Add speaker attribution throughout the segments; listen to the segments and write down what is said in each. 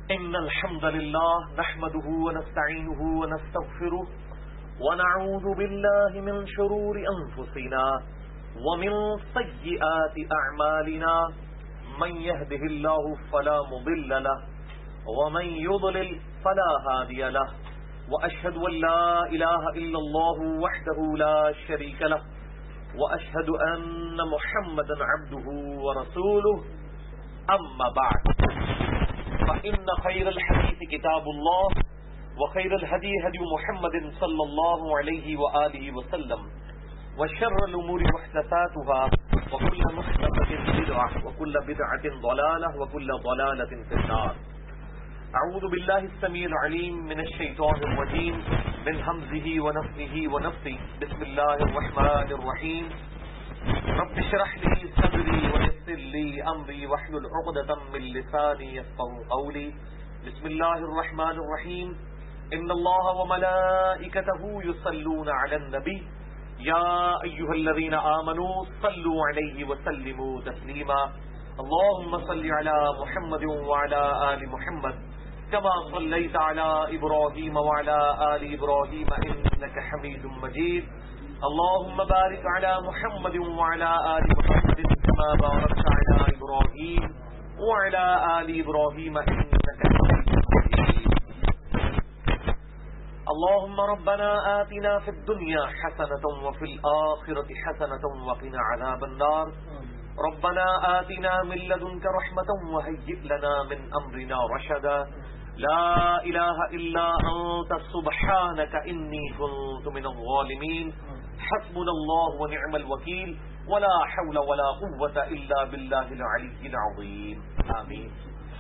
Speaker 1: إن الحمد لله نحمده ونستعينه ونستغفره ونعوذ بالله من شرور أنفسنا ومن سيئات أعمالنا من يهده الله فلا مضل له ومن يضلل فلا هادي له وأشهد أن لا إله إلا الله وحده لا شريك له وأشهد أن محمدا عبده ورسوله أما بعد فإن خير الحديث كتاب الله وخير الهدي هدي محمد صلى الله عليه وآله وسلم وشر الأمور محدثاتها وكل محدثة بدعة وكل بدعة ضلالة وكل ضلالة في النار. أعوذ بالله السميع العليم من الشيطان الرجيم من همزه ونفخه ونفثه. بسم الله الرحمن الرحيم. رب اشرح لي صدري ويسر لي أمري واحلل عقدة من لساني يفقهوا قولي. بسم الله الرحمن الرحيم. إن الله وملائكته يصلون على النبي يا أيها الذين آمنوا صلوا عليه وسلموا تسليما. اللهم صل على محمد وعلى آل محمد كما صليت على إبراهيم وعلى آل إبراهيم إنك حميد مجيد. اللهم بارك على محمد وعلى آل محمد كما باركت على إبراهيم وعلى آل إبراهيم إنك حميد مجيد. اللهم ربنا آتنا في الدنيا حسنة وفي الآخرة حسنة وقنا عذاب النار. ربنا آتنا من لدنك رحمة وهيئ لنا من أمرنا رشدا. لا إله إلا أنت سبحانك إني كنت من الظالمين. حسبنا الله ونعم الوكيل ولا حول ولا قوة إلا بالله العلي العظيم. آمین.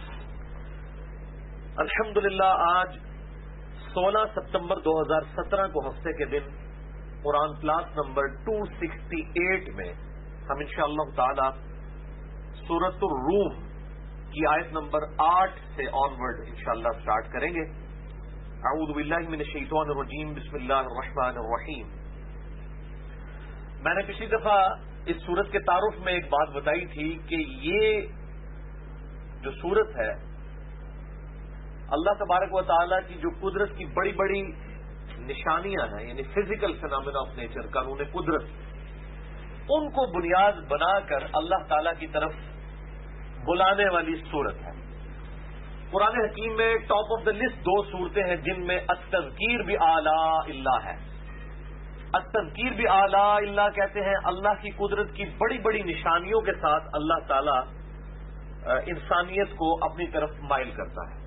Speaker 1: الحمدللہ آج 16 ستمبر 2017 کو ہفتے کے دن قرآن کلاس نمبر 268 میں ہم انشاءاللہ تعالی سورۃ الروم کی آیت نمبر 8 سے آنورڈ انشاءاللہ سٹارٹ کریں گے. اعوذ باللہ من الشیطان الرجیم. بسم اللہ الرحمن الرحیم. میں نے پچھلی دفعہ اس سورت کے تعارف میں ایک بات بتائی تھی کہ یہ جو سورت ہے اللہ تبارک و تعالی کی جو قدرت کی بڑی بڑی نشانیاں ہیں، یعنی فزیکل فینامنا آف نیچر، قانون قدرت، ان کو بنیاد بنا کر اللہ تعالی کی طرف بلانے والی صورت ہے. قرآن حکیم میں ٹاپ آف دا لسٹ 2 صورتیں ہیں جن میں التذکیر بآلاء اللہ ہے. التذکیر بآلاء اللہ کہتے ہیں اللہ کی قدرت کی بڑی بڑی نشانیوں کے ساتھ اللہ تعالی انسانیت کو اپنی طرف مائل کرتا ہے.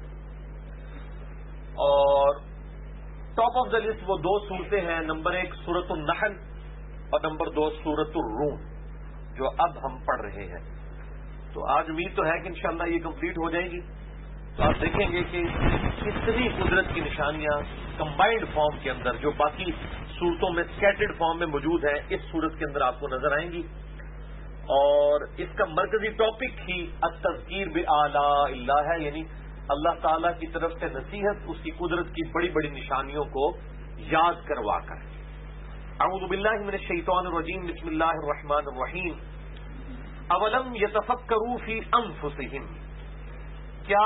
Speaker 1: اور ٹاپ آف دا لسٹ وہ 2 صورتیں ہیں، نمبر 1 سورۃ النحل اور نمبر 2 سورۃ الروم، جو اب ہم پڑھ رہے ہیں. تو آج امید تو ہے کہ انشاءاللہ یہ کمپلیٹ ہو جائے گی. تو آپ دیکھیں گے کہ کتنی قدرت کی نشانیاں کمبائنڈ فارم کے اندر جو باقی صورتوں میں اسکیٹرڈ فارم میں موجود ہیں اس صورت کے اندر آپ کو نظر آئیں گی. اور اس کا مرکزی ٹاپک ہی التذکیر بآلاء اللہ ہے، یعنی اللہ تعالی کی طرف سے نصیحت اس کی قدرت کی بڑی بڑی نشانیوں کو یاد کروا کر. اعوذ باللہ من الشیطان الرجیم. بسم اللہ الرحمن الرحیم. اولم یتفکروا فی انفسہم. کیا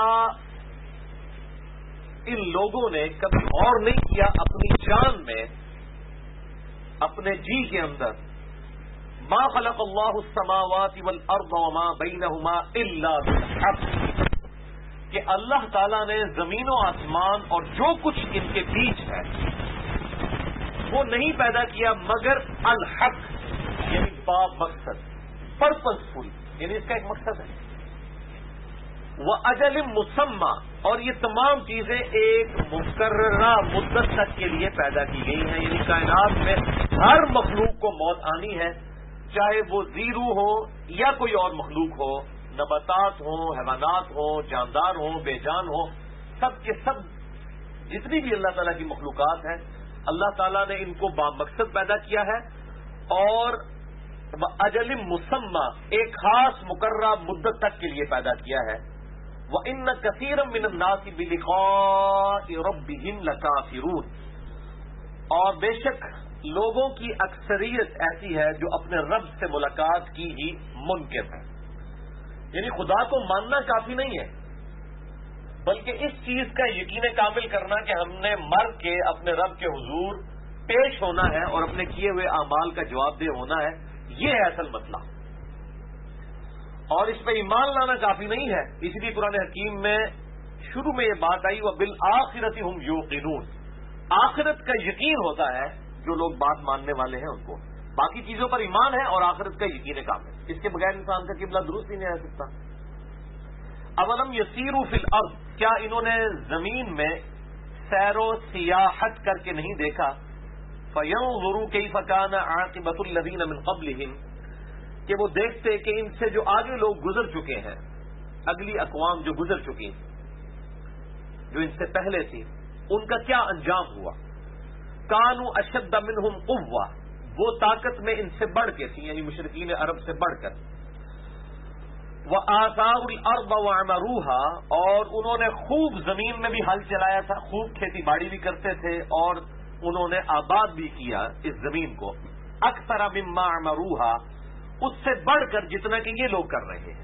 Speaker 1: ان لوگوں نے کبھی غور نہیں کیا اپنی جان میں، اپنے جی کے اندر، ما خلق اللہ السماوات والارض وما بینہما الا بالحق، کہ اللہ تعالیٰ نے زمین و آسمان اور جو کچھ ان کے بیچ ہے وہ نہیں پیدا کیا مگر الحق، یعنی با مقصد، پرپز فل، یعنی اس کا ایک مقصد ہے. وَأَجَلٍ مُّسَمَّى، اور یہ تمام چیزیں ایک مقررہ مدت تک کے لیے پیدا کی گئی ہیں. یعنی کائنات میں ہر مخلوق کو موت آنی ہے، چاہے وہ زیرو ہو یا کوئی اور مخلوق ہو، نباتات ہوں، حیوانات ہوں، جاندار ہوں، بے جان ہوں، سب کے سب جتنی بھی اللہ تعالیٰ کی مخلوقات ہیں اللہ تعالیٰ نے ان کو بامقصد پیدا کیا ہے اور اجل مسمى ایک خاص مقررہ مدت تک کے لیے پیدا کیا ہے. وَإِنَّ كَثِيرًا مِّنَ النَّاسِ بِلِقَاءِ رَبِّهِمْ لَكَافِرُونَ، اور بے شک لوگوں کی اکثریت ایسی ہے جو اپنے رب سے ملاقات کی ہی منکر ہے. یعنی خدا کو ماننا کافی نہیں ہے،
Speaker 2: بلکہ اس چیز کا یقین کامل کرنا کہ ہم نے مر کے اپنے رب کے حضور پیش ہونا ہے اور اپنے کیے ہوئے اعمال کا جواب دہ ہونا ہے، یہ ہے اصل مسئلہ. اور اس پہ ایمان لانا کافی نہیں ہے. اسی لیے قرآن حکیم میں شروع میں یہ بات آئی، وَبِالْآخِرَةِ هُمْ يُوقِنُونَ، آخرت کا یقین ہوتا ہے جو لوگ بات ماننے والے ہیں ان کو. باقی چیزوں پر ایمان ہے اور آخرت کا یقین کامل. اس کے بغیر انسان کا قبلہ درست ہی نہیں رہ سکتا. اولم یسیروا فی الارض، کیا انہوں نے زمین میں سیر و سیاحت کر کے نہیں دیکھا؟ فینظروا کیف کان عاقبۃ الذین من قبلہم، کہ وہ دیکھتے کہ ان سے جو آگے لوگ گزر چکے ہیں، اگلی اقوام جو گزر چکی جو ان سے پہلے تھی، ان کا کیا انجام ہوا. کانوا اشد منہم قوہ، وہ طاقت میں ان سے بڑھ کے تھی، یعنی مشرکین عرب سے بڑھ کر. وآثاروا الارض وعمروها، اور انہوں نے خوب زمین میں بھی ہل چلایا تھا، خوب کھیتی باڑی بھی کرتے تھے اور انہوں نے آباد بھی کیا اس زمین کو. اکثر مما عمروها، اس سے بڑھ کر جتنا کہ یہ لوگ کر رہے ہیں.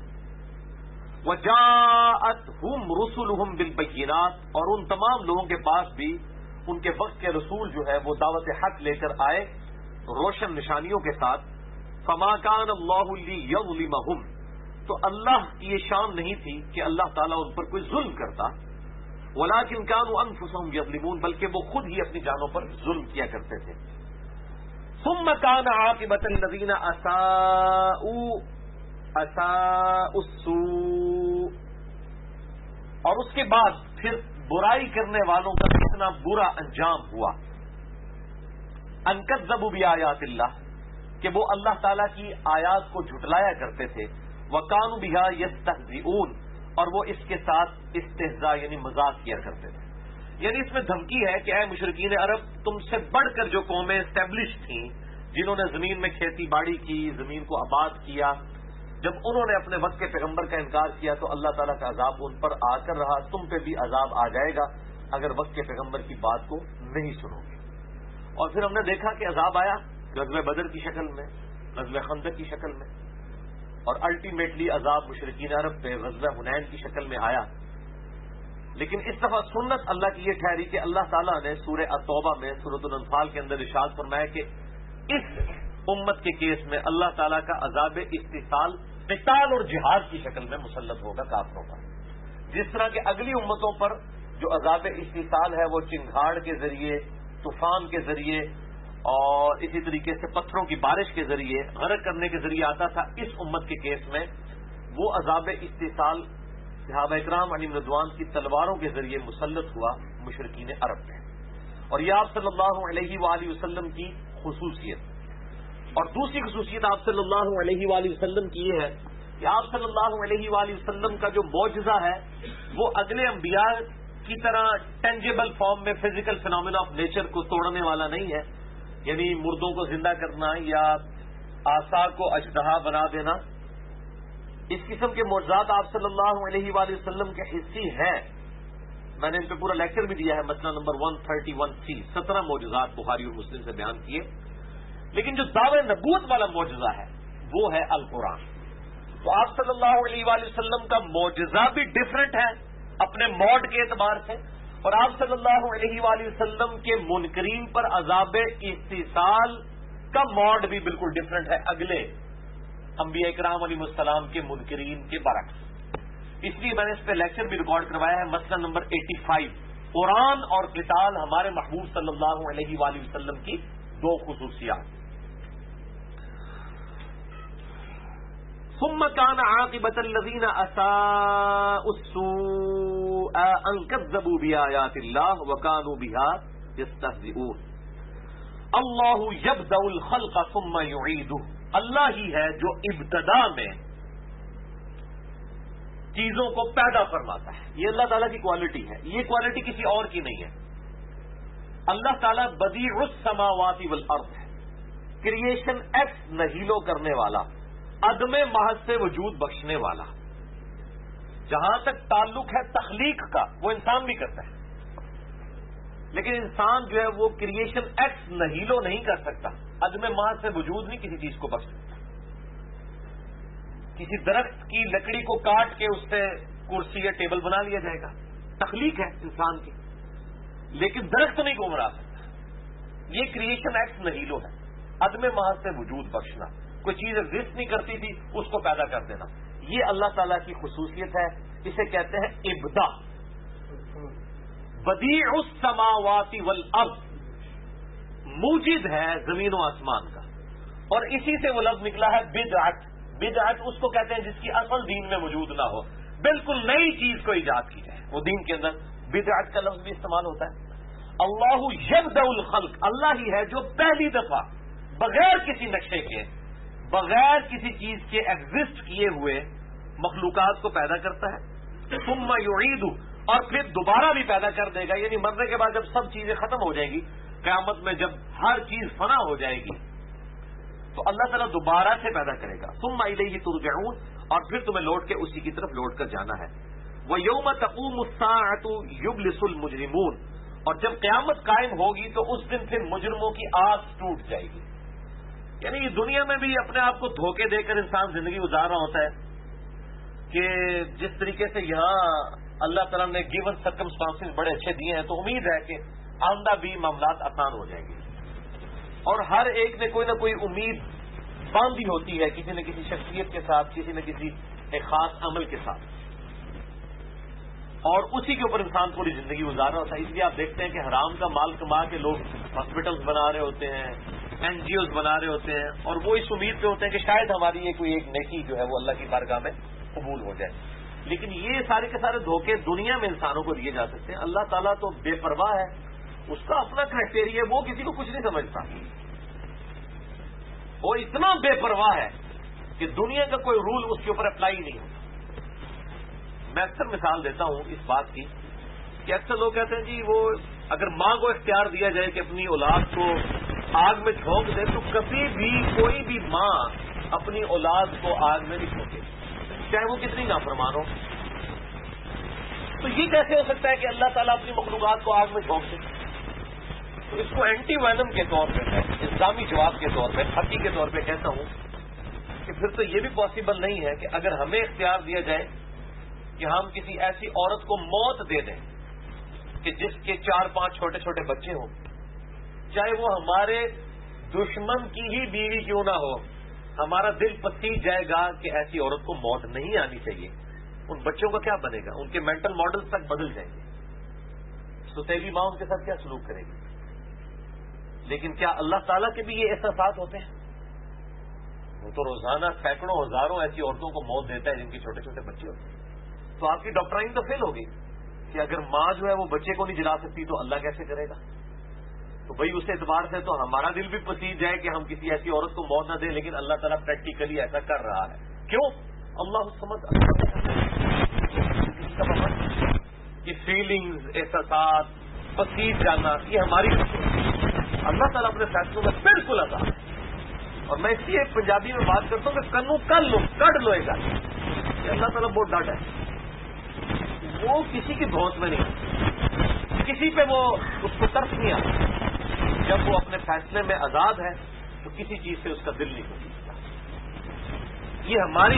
Speaker 2: وجاءتهم رسلهم بالبينات، اور ان تمام لوگوں کے پاس بھی ان کے وقت کے رسول جو ہے وہ دعوت حق لے کر آئے روشن نشانیوں کے ساتھ. فما كان الله ليظلمهم، تو اللہ کی یہ شان نہیں تھی کہ اللہ تعالیٰ ان پر کوئی ظلم کرتا. ولكن كانوا انفسهم يظلمون، بلکہ وہ خود ہی اپنی جانوں پر ظلم کیا کرتے تھے. ثم كان عاقبة الذين اساءوا السوء، اور اس کے بعد پھر برائی کرنے والوں کا کتنا برا انجام ہوا. ان کذبوا بآیات اللہ، کہ وہ اللہ تعالیٰ کی آیات کو جھٹلایا کرتے تھے. وکانوا بها یستہزئون، اور وہ اس کے ساتھ استہزاء یعنی مذاق کیا کرتے تھے. یعنی اس میں دھمکی ہے کہ اے مشرکین عرب، تم سے بڑھ کر جو قومیں اسٹیبلش تھیں، جنہوں نے زمین میں کھیتی باڑی کی، زمین کو آباد کیا، جب انہوں نے اپنے وقت کے پیغمبر کا انکار کیا تو اللہ تعالیٰ کا عذاب ان پر آ کر رہا. تم پہ بھی عذاب آ جائے گا اگر وقت کے پیغمبر کی بات کو نہیں سنو گے. اور پھر ہم نے دیکھا کہ عذاب آیا غزوہ بدر کی شکل میں، غزوہ خندق کی شکل میں، اور الٹیمیٹلی عذاب مشرکین عرب پہ غزوہ حنین کی شکل میں آیا. لیکن اس دفعہ سنت اللہ کی یہ ٹھہری کہ اللہ تعالیٰ نے سورہ التوبہ میں، سورۃ الانفال کے اندر ارشاد فرمایا کہ اس امت کے کیس میں اللہ تعالیٰ کا عذاب استحصال قتال اور جہاد کی شکل میں مسلط ہوگا کافروں پر. جس طرح کہ اگلی امتوں پر جو عذاب استحصال ہے وہ چنگھاڑ کے ذریعے، طوفان کے ذریعے اور اسی طریقے سے پتھروں کی بارش کے ذریعے، غرق کرنے کے ذریعے آتا تھا، اس امت کے کیس میں وہ عذاب استحصال صحابہ اکرام علیہم رضوان کی تلواروں کے ذریعے مسلط ہوا مشرکین عرب میں. اور یہ آپ صلی اللہ علیہ وآلہ وسلم کی خصوصیت. اور دوسری خصوصیت آپ صلی اللہ علیہ وآلہ وسلم کی یہ ہے کہ آپ صلی اللہ علیہ وآلہ وسلم کا جو معجزہ ہے وہ اگلے انبیاء کی طرح ٹینجیبل فارم میں فزیکل فینومینا آف نیچر کو توڑنے والا نہیں ہے، یعنی مردوں کو زندہ کرنا یا آثار کو اژدہا بنا دینا. اس قسم کے معجزات آپ صلی اللہ علیہ وآلہ وسلم کے حصی ہیں. میں نے ان پہ پورا لیکچر بھی دیا ہے، مسئلہ نمبر 131C، 17 معجزات بخاری اور مسلم سے بیان کیے. لیکن جو دعوی نبوت والا معجزہ ہے وہ ہے القرآن. تو آپ صلی اللہ علیہ وآلہ وسلم کا معجزہ بھی ڈفرنٹ ہے اپنے موڈ کے اعتبار سے، اور آپ صلی اللہ علیہ وآلہ وسلم کے منکرین پر عذاب استحصال کا موڈ بھی بالکل ڈفرنٹ ہے اگلے انبیاء اکرام علیہ السلام کے منکرین کے برعکس. اس لیے میں نے اس پہ لیکچر بھی ریکارڈ کروایا ہے، مسئلہ نمبر 85، قرآن اور قتال ہمارے محبوب صلی اللہ علیہ وآلہ وسلم کی دو خصوصیات. ثم كان عاقبة الذين اساءوا السوء ان كذبوا بآيات الله وكانوا بها يستهزئون. اللہ يبدأ الخلق ثم يعيده، اللہ ہی ہے جو ابتدا میں چیزوں کو پیدا فرماتا ہے. یہ اللہ تعالیٰ کی کوالٹی ہے، یہ کوالٹی کسی اور کی نہیں ہے. اللہ تعالیٰ بدیع السماوات والارض ہے، کریشن ایکس نہیلو کرنے والا، عدم محض سے وجود بخشنے والا. جہاں تک تعلق ہے تخلیق کا وہ انسان بھی کرتا ہے، لیکن انسان جو ہے وہ کریشن ایکس نہیلو نہیں کر سکتا، عدم محض سے وجود نہیں کسی چیز کو بخش سکتا. کسی درخت کی لکڑی کو کاٹ کے اس سے کرسی یا ٹیبل بنا لیا جائے گا، تخلیق ہے انسان کی، لیکن درخت نہیں کو مرا سکتا. یہ کریشن ایکٹ نہیلو ہے، عدم محض سے وجود بخشنا. کوئی چیز ایگزسٹ نہیں کرتی تھی اس کو پیدا کر دینا، یہ اللہ تعالیٰ کی خصوصیت ہے. اسے کہتے ہیں ابداع. بدیع السماوات والارض، موجد ہے زمین و آسمان کا، اور اسی سے وہ لفظ نکلا ہے بدعت. بدعت اس کو کہتے ہیں جس کی اصل دین میں موجود نہ ہو، بالکل نئی چیز کو ایجاد کی جائے، وہ دین کے اندر بدعت کا لفظ بھی استعمال ہوتا ہے. اللہ یبدأ الخلق، اللہ ہی ہے جو پہلی دفعہ بغیر کسی نقشے کے، بغیر کسی چیز کے ایگزسٹ کیے ہوئے مخلوقات کو پیدا کرتا ہے. ثم یعید، اور پھر دوبارہ بھی پیدا کر دے گا. یعنی مرنے کے بعد جب سب چیزیں ختم ہو جائیں گی، قیامت میں جب ہر چیز فنا ہو جائے گی تو اللہ تعالیٰ دوبارہ سے پیدا کرے گا. ثم الیہ ترجعون، اور پھر تمہیں لوٹ کے اسی کی طرف لوٹ کر جانا ہے. وَيَوْمَ تَقُومُ السَّاعَةُ يُبْلِسُ الْمُجْرِمُونَ، اور جب قیامت قائم ہوگی تو اس دن پھر مجرموں کی آس ٹوٹ جائے گی. یعنی یہ دنیا میں بھی اپنے آپ کو دھوکے دے کر انسان زندگی گزار رہا ہوتا ہے کہ جس طریقے سے یہاں اللہ تعالیٰ نے گیون سرکمسٹانسز بڑے اچھے دیے ہیں، تو امید ہے کہ آئندہ بھی معاملات آسان ہو جائیں گے. اور ہر ایک نے کوئی نہ کوئی امید باندھی ہوتی ہے، کسی نہ کسی شخصیت کے ساتھ، کسی نہ کسی ایک خاص عمل کے ساتھ، اور اسی کے اوپر انسان پوری زندگی گزار رہا ہوتا ہے. اس لیے آپ دیکھتے ہیں کہ حرام کا مال کما کے لوگ ہاسپٹلز بنا رہے ہوتے ہیں، این جی اوز بنا رہے ہوتے ہیں، اور وہ اس امید پہ ہوتے ہیں کہ شاید ہماری یہ کوئی ایک نیکی جو ہے وہ اللہ کی بارگاہ میں قبول ہو جائے. لیکن یہ سارے کے سارے دھوکے دنیا میں انسانوں کو دیے جا سکتے ہیں. اللہ تعالیٰ تو بے پرواہ ہے، اس کا اپنا کرائٹیریا، وہ کسی کو کچھ نہیں سمجھتا. وہ اتنا بے پرواہ ہے کہ دنیا کا کوئی رول اس کے اوپر اپلائی نہیں ہوتا. میں اکثر مثال دیتا ہوں اس بات کی کہ اکثر لوگ کہتے ہیں جی وہ اگر ماں کو اختیار دیا جائے کہ اپنی اولاد کو آگ میں جھونک دے، تو کبھی بھی کوئی بھی ماں اپنی اولاد کو آگ میں نہیں جھونکے، چاہے وہ کتنی نافرمان ہو. تو یہ کیسے ہو سکتا ہے کہ اللہ تعالیٰ اپنی مخلوقات کو آگ میں جھونک دے؟ تو اس کو اینٹی وینم کے طور پہ، الزامی جواب کے طور پہ، حقی کے طور پہ کہتا ہوں کہ پھر تو یہ بھی پاسبل نہیں ہے کہ اگر ہمیں اختیار دیا جائے کہ ہم کسی ایسی عورت کو موت دے دیں کہ جس کے 4-5 چھوٹے چھوٹے بچے ہوں، چاہے وہ ہمارے دشمن کی ہی بیوی کیوں نہ ہو، ہمارا دل پسیج جائے گا کہ ایسی عورت کو موت نہیں آنی چاہیے. ان بچوں کا کیا بنے گا؟ ان کے مینٹل ماڈل تک بدل جائیں گے. سوتیلی ماں ان کے ساتھ کیا سلوک کرے گی؟ لیکن کیا اللہ تعالیٰ کے بھی یہ احساسات ہوتے ہیں؟ وہ تو روزانہ سینکڑوں ہزاروں ایسی عورتوں کو موت دیتا ہے جن کے چھوٹے چھوٹے بچے ہوتے ہیں. تو آپ کی ڈاکٹرائن تو فیل ہوگی کہ اگر ماں جو ہے وہ بچے کو نہیں جلا سکتی تو اللہ کیسے کرے گا؟ تو بھائی اس اعتبار سے تو ہمارا دل بھی پسیج جائے کہ ہم کسی ایسی عورت کو موت نہ دیں، لیکن اللہ تعالیٰ پریکٹیکلی ایسا کر رہا ہے. کیوں؟ اللہ یہ فیلنگز، احساسات، پسیج جانا، یہ ہماری اللہ تعالیٰ اپنے فیصلوں میں بالکل آزاد ہے. اور میں اس لیے پنجابی میں بات کرتا ہوں کہ کنو کر لو، کڈ لو گا. اللہ تعالیٰ بہت ڈٹ ہے، وہ کسی کی دھوس میں نہیں، کسی پہ وہ اس کو ترس نہیں آتا. جب وہ اپنے فیصلے میں آزاد ہے تو کسی چیز سے اس کا دل نہیں ہوتا. یہ ہماری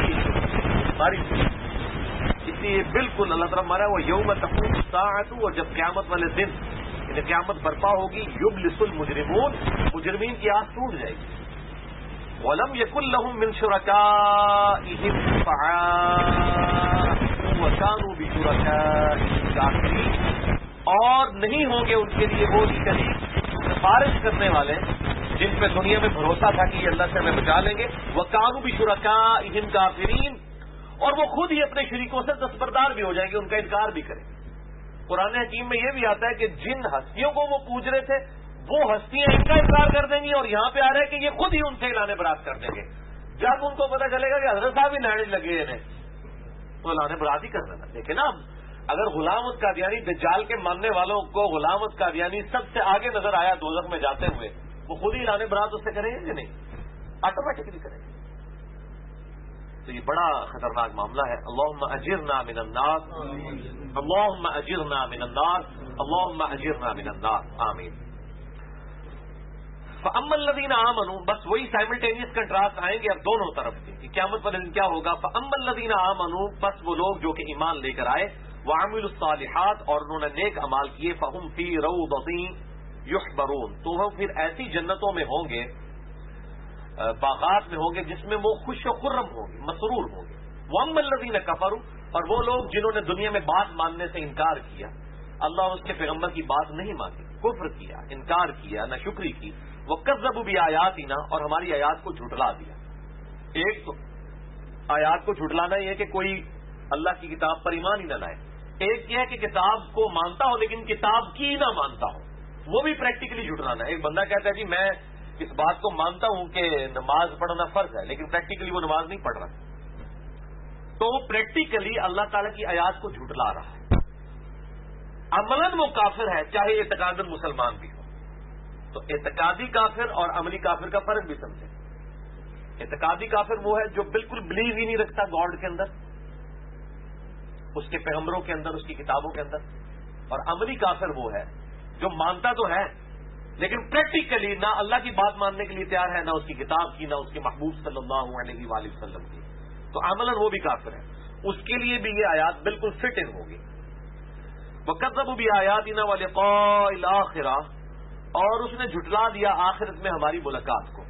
Speaker 2: اس لیے بالکل اللہ تعالیٰ ہمارا وہ یوم تقوم الساعۃ، اور جب قیامت والے دن یعنی قیامت برپا ہوگی، یبلس المجرمون، مجرمین کی آس ٹوٹ جائے گی. وَلَمْ يَكُنْ لَهُم مِّن شُرَكَائِهِمْ شُفَعَاءُ وَكَانُوا بِشُرَكَائِهِمْ كَافِرِينَ، اور نہیں ہوں گے ان کے لیے وہ شریک سفارش کرنے والے جن پہ دنیا میں بھروسہ تھا کہ یہ اللہ سے ہمیں بچا لیں گے. وَكَانُوا بِشُرَكَائِهِمْ كَافِرِينَ، اور وہ خود ہی اپنے شریکوں سے دستبردار بھی ہو جائیں گے، ان کا انکار بھی کریں. قرآن حکیم میں یہ بھی آتا ہے کہ جن ہستیوں کو وہ پوج رہے تھے وہ ہستیاں ان کا انکار کر دیں گی، اور یہاں پہ آ رہا ہے کہ یہ خود ہی ان سے اعلان برات کر دیں گے. جب ان کو پتا چلے گا کہ حضرت صاحب ہی ناڑی لگے انہیں، تو اعلان برات ہی کر دینا. دیکھیں نا، اگر غلام قادیانی دجال کے ماننے والوں کو غلام قادیانی سب سے آگے نظر آیا دوزخ میں جاتے ہوئے، وہ خود ہی اعلان برات اس سے کریں گے کہ نہیں؟ آٹومیٹکلی کریں گے. تو یہ بڑا خطرناک معاملہ ہے. اللہم اجرنا من النار، اللہم اجرنا من النار، اللہم اجرنا من النار، آمین. فَأَمَّا الَّذِينَ آمَنُوا، بس وہی سائملٹینیس کنٹراسٹ آئیں گے اب دونوں طرف کے کہ قیامت والے دن کیا ہوگا. فَأَمَّا الَّذِينَ آمَنُوا، بس وہ لوگ جو کہ ایمان لے کر آئے، وعملوا الصالحات، اور انہوں نے نیک اعمال کیے، فہم فی روضۃ یحبرون، تو وہ پھر ایسی جنتوں میں ہوں گے، باغات میں ہوں گے جس میں وہ خوش و خرم ہوں گے، مسرور ہوں گے۔ واما الذین کفروا، اور وہ لوگ جنہوں نے دنیا میں بات ماننے سے انکار کیا، اللہ اور اس کے پیغمبر کی بات نہیں مانی، کفر کیا، انکار کیا، ناشکری کی، وکذبوا بآیاتنا، اور ہماری آیات کو جھٹلا دیا۔ ایک تو آیات کو جھٹلانا یہ ہے کہ کوئی اللہ کی کتاب پر ایمان ہی نہ لائے، ایک یہ ہے کہ کتاب کو مانتا ہو لیکن کتاب کی نہ مانتا ہو، وہ بھی پریکٹیکلی جھٹلانا ہے۔ ایک بندہ کہتا ہے جی میں اس بات کو مانتا ہوں کہ نماز پڑھنا فرض ہے، لیکن پریکٹیکلی وہ نماز نہیں پڑھ رہا، تو وہ پریکٹیکلی اللہ تعالیٰ کی آیات کو جھٹلا رہا ہے۔ عملاً وہ کافر ہے، چاہے اعتقاداً مسلمان بھی ہو۔ تو اعتقادی کافر اور عملی کافر کا فرق بھی سمجھیں۔ اعتقادی کافر وہ ہے جو بالکل بلیو ہی نہیں رکھتا گاڈ کے اندر، اس کے پیغمبروں کے اندر، اس کی کتابوں کے اندر، اور عملی کافر وہ ہے جو مانتا تو ہے لیکن پریکٹیکلی نہ اللہ کی بات ماننے کے لیے تیار ہے، نہ اس کی کتاب کی، نہ اس کے محبوب صلی اللہ علیہ وآلہ وسلم کی، تو عملاً وہ بھی کافر ہے۔ اس کے لیے بھی یہ آیات بالکل فٹ ان ہوگی۔ وَكَذَّبُوا بِآيَاتِنَا وَلِقَاءِ الْآخِرَةِ، اور اس نے جھٹلا دیا آخرت میں ہماری ملاقات کو۔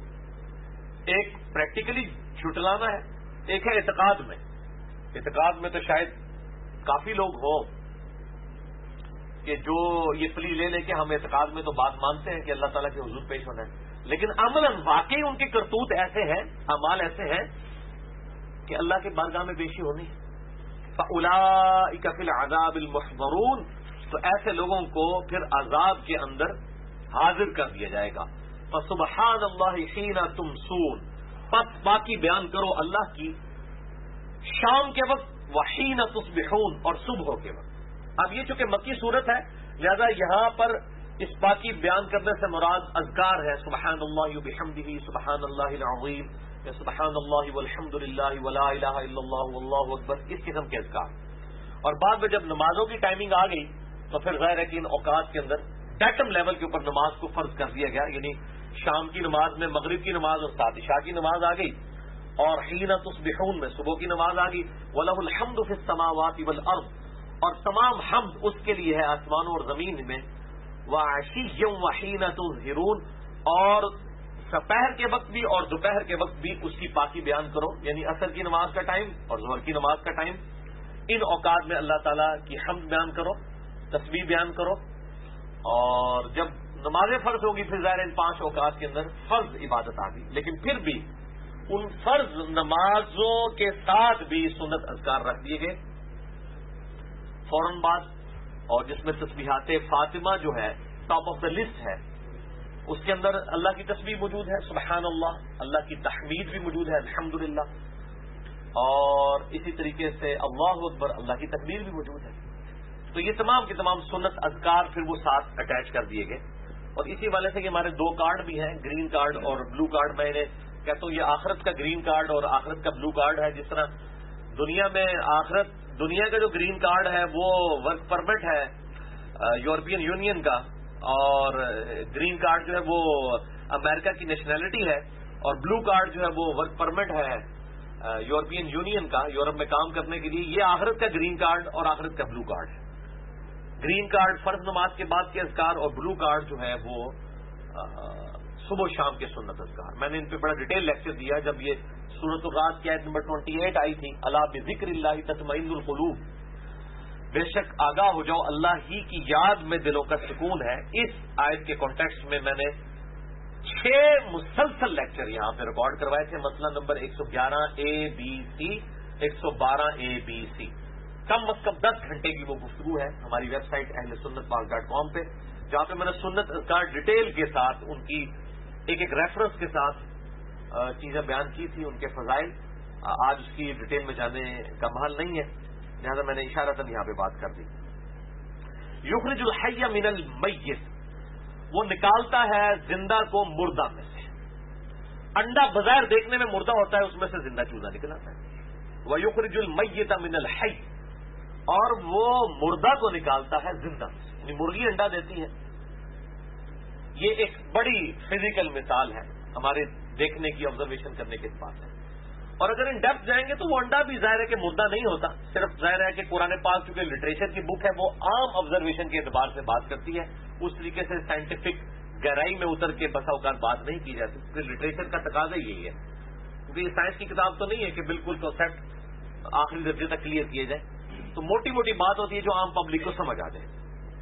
Speaker 2: ایک پریکٹیکلی جھٹلانا ہے، ایک ہے اعتقاد میں۔ اعتقاد میں تو شاید کافی لوگ ہوں کہ جو یہ پلی لے لے کے ہم اعتقاد میں تو بات مانتے ہیں کہ اللہ تعالیٰ کے حضور پیش ہونا ہے، لیکن عملاً واقعی ان کے کرتوت ایسے ہیں، اعمال ایسے ہیں کہ اللہ کے بارگاہ میں پیشی ہونی ہے۔ فَأُولَٰئِكَ فِي الْعَذَابِ الْمُحْضَرُونَ، تو ایسے لوگوں کو پھر عذاب کے اندر حاضر کر دیا جائے گا۔ فَسُبْحَانَ اللَّهِ حِينَ تُمْسُونَ، پس باقی بیان کرو اللہ کی شام کے وقت، وَحِينَ تُصْبِحُونَ، اور صبح کے وقت۔ اب یہ چونکہ مکی صورت ہے لہذا یہاں پر اس باقی بیان کرنے سے مراد اذکار ہے، سبحان اللہ وبحمدہ، سبحان اللہ العظیم، یا سبحان اللہ والحمد للہ ولا الہ الا اللہ واللہ اکبر، اس قسم کے اذکار۔ اور بعد میں جب نمازوں کی ٹائمنگ آ گئی تو پھر ظاہر ہے کہ ان اوقات کے اندر ڈیٹم لیول کے اوپر نماز کو فرض کر دیا گیا، یعنی شام کی نماز میں مغرب کی نماز اور ساتھ عشاء کی نماز آ گئی، اور حین تصبحون میں صبح کی نماز آ گئی۔ وَلَهُ الْحَمْدُ فِي السَّمَاوَاتِ وَالْأَرْضِ، اور تمام حمد اس کے لیے ہے آسمانوں اور زمین میں۔ وَعَشِيًّا وَحِينَ تُظْهِرُونَ، اور سپہر کے وقت بھی اور دوپہر کے وقت بھی اس کی پاکی بیان کرو، یعنی عصر کی نماز کا ٹائم اور ظہر کی نماز کا ٹائم، ان اوقات میں اللہ تعالیٰ کی حمد بیان کرو، تسبیح بیان کرو۔ اور جب نمازیں فرض ہوگی پھر ظاہر ان 5 اوقات کے اندر فرض عبادت آ گئی، لیکن پھر بھی ان فرض نمازوں کے ساتھ بھی سنت اذکار رکھ دیے گئے فوراً بعد، اور جس میں تسبیحات فاطمہ جو ہے ٹاپ آف دا لسٹ ہے، اس کے اندر اللہ کی تسبیح موجود ہے، سبحان اللہ، اللہ کی تحمید بھی موجود ہے، الحمدللہ، اور اسی طریقے سے اللہ اکبر، اللہ کی تکبیر بھی موجود ہے۔ تو یہ تمام کے تمام سنت اذکار پھر وہ ساتھ اٹیچ کر دیے گئے۔ اور اسی والے سے کہ ہمارے 2 کارڈ بھی ہیں، گرین کارڈ اور بلو کارڈ، میں انہیں کہتا ہوں یہ آخرت کا گرین کارڈ اور آخرت کا بلو کارڈ ہے۔ جس طرح دنیا میں دنیا کا جو گرین کارڈ ہے وہ ورک پرمٹ ہے یورپین یونین کا، اور گرین کارڈ جو ہے وہ امریکہ کی نیشنلٹی ہے، اور بلو کارڈ جو ہے وہ ورک پرمٹ ہے یورپین یونین کا، یورپ میں کام کرنے کے لیے۔ یہ آخرت کا گرین کارڈ اور آخرت کا بلو کارڈ ہے۔ گرین کارڈ فرض نماز کے بعد کے اذکار، اور بلو کارڈ جو ہے وہ صبح و شام کے سنت اذکار۔ میں نے ان پہ بڑا ڈیٹیل لیکچر دیا جب یہ سورۃ الرعد کی آیت نمبر 28 آئی تھی، الا بذکر اللہ تطمئن القلوب، بے شک آگاہ ہو جاؤ اللہ ہی کی یاد میں دلوں کا سکون ہے۔ اس آیت کے کانٹیکسٹ میں میں نے 6 مسلسل لیکچر یہاں پہ ریکارڈ کروائے تھے، مسئلہ نمبر 111 ABC، 112 ABC، کم از کم 10 گھنٹے کی وہ گفتگو ہے ہماری ویب سائٹ ahlsunnatpal.com پہ، جہاں پہ میں نے سنت اذکار ڈیٹیل کے ساتھ ان کی ایک ریفرنس کے ساتھ چیزیں بیان کی تھی، ان کے فضائل۔ آج اس کی ڈیٹیل میں جانے کا محل نہیں ہے، لہذا میں نے اشارتاً یہاں پہ بات کر دی۔ یخرج الحی من المیت، وہ نکالتا ہے زندہ کو مردہ میں سے۔ انڈا بظاہر دیکھنے میں مردہ ہوتا ہے، اس میں سے زندہ چوزا نکل آتا ہے۔ وَيُخْرِجُ الْمَيِّتَ مِنَ الْحَيِّ، اور وہ مردہ کو نکالتا ہے زندہ میں سے، یعنی مرغی انڈا دیتی ہے۔ یہ ایک بڑی فزیکل مثال ہے ہمارے دیکھنے کی، آبزرویشن کرنے کے بات ہے۔ اور اگر ان ڈیپتھ جائیں گے تو وہ انڈا بھی ظاہر ہے کہ مردہ نہیں ہوتا، صرف ظاہر ہے کہ قرآن پاک چونکہ لٹریچر کی بک ہے وہ عام آبزرویشن کے اعتبار سے بات کرتی ہے، اس طریقے سے سائنٹیفک گہرائی میں اتر کے بسا اوقات بات نہیں کی جاتی، کیونکہ لٹریچر کا تقاضا یہی ہے، کیونکہ یہ سائنس کی کتاب تو نہیں ہے کہ بالکل کنسیپٹ آخری درجے تک کلیئر کیے جائیں، تو موٹی موٹی بات ہوتی ہے جو عام پبلک کو سمجھ آ جائے۔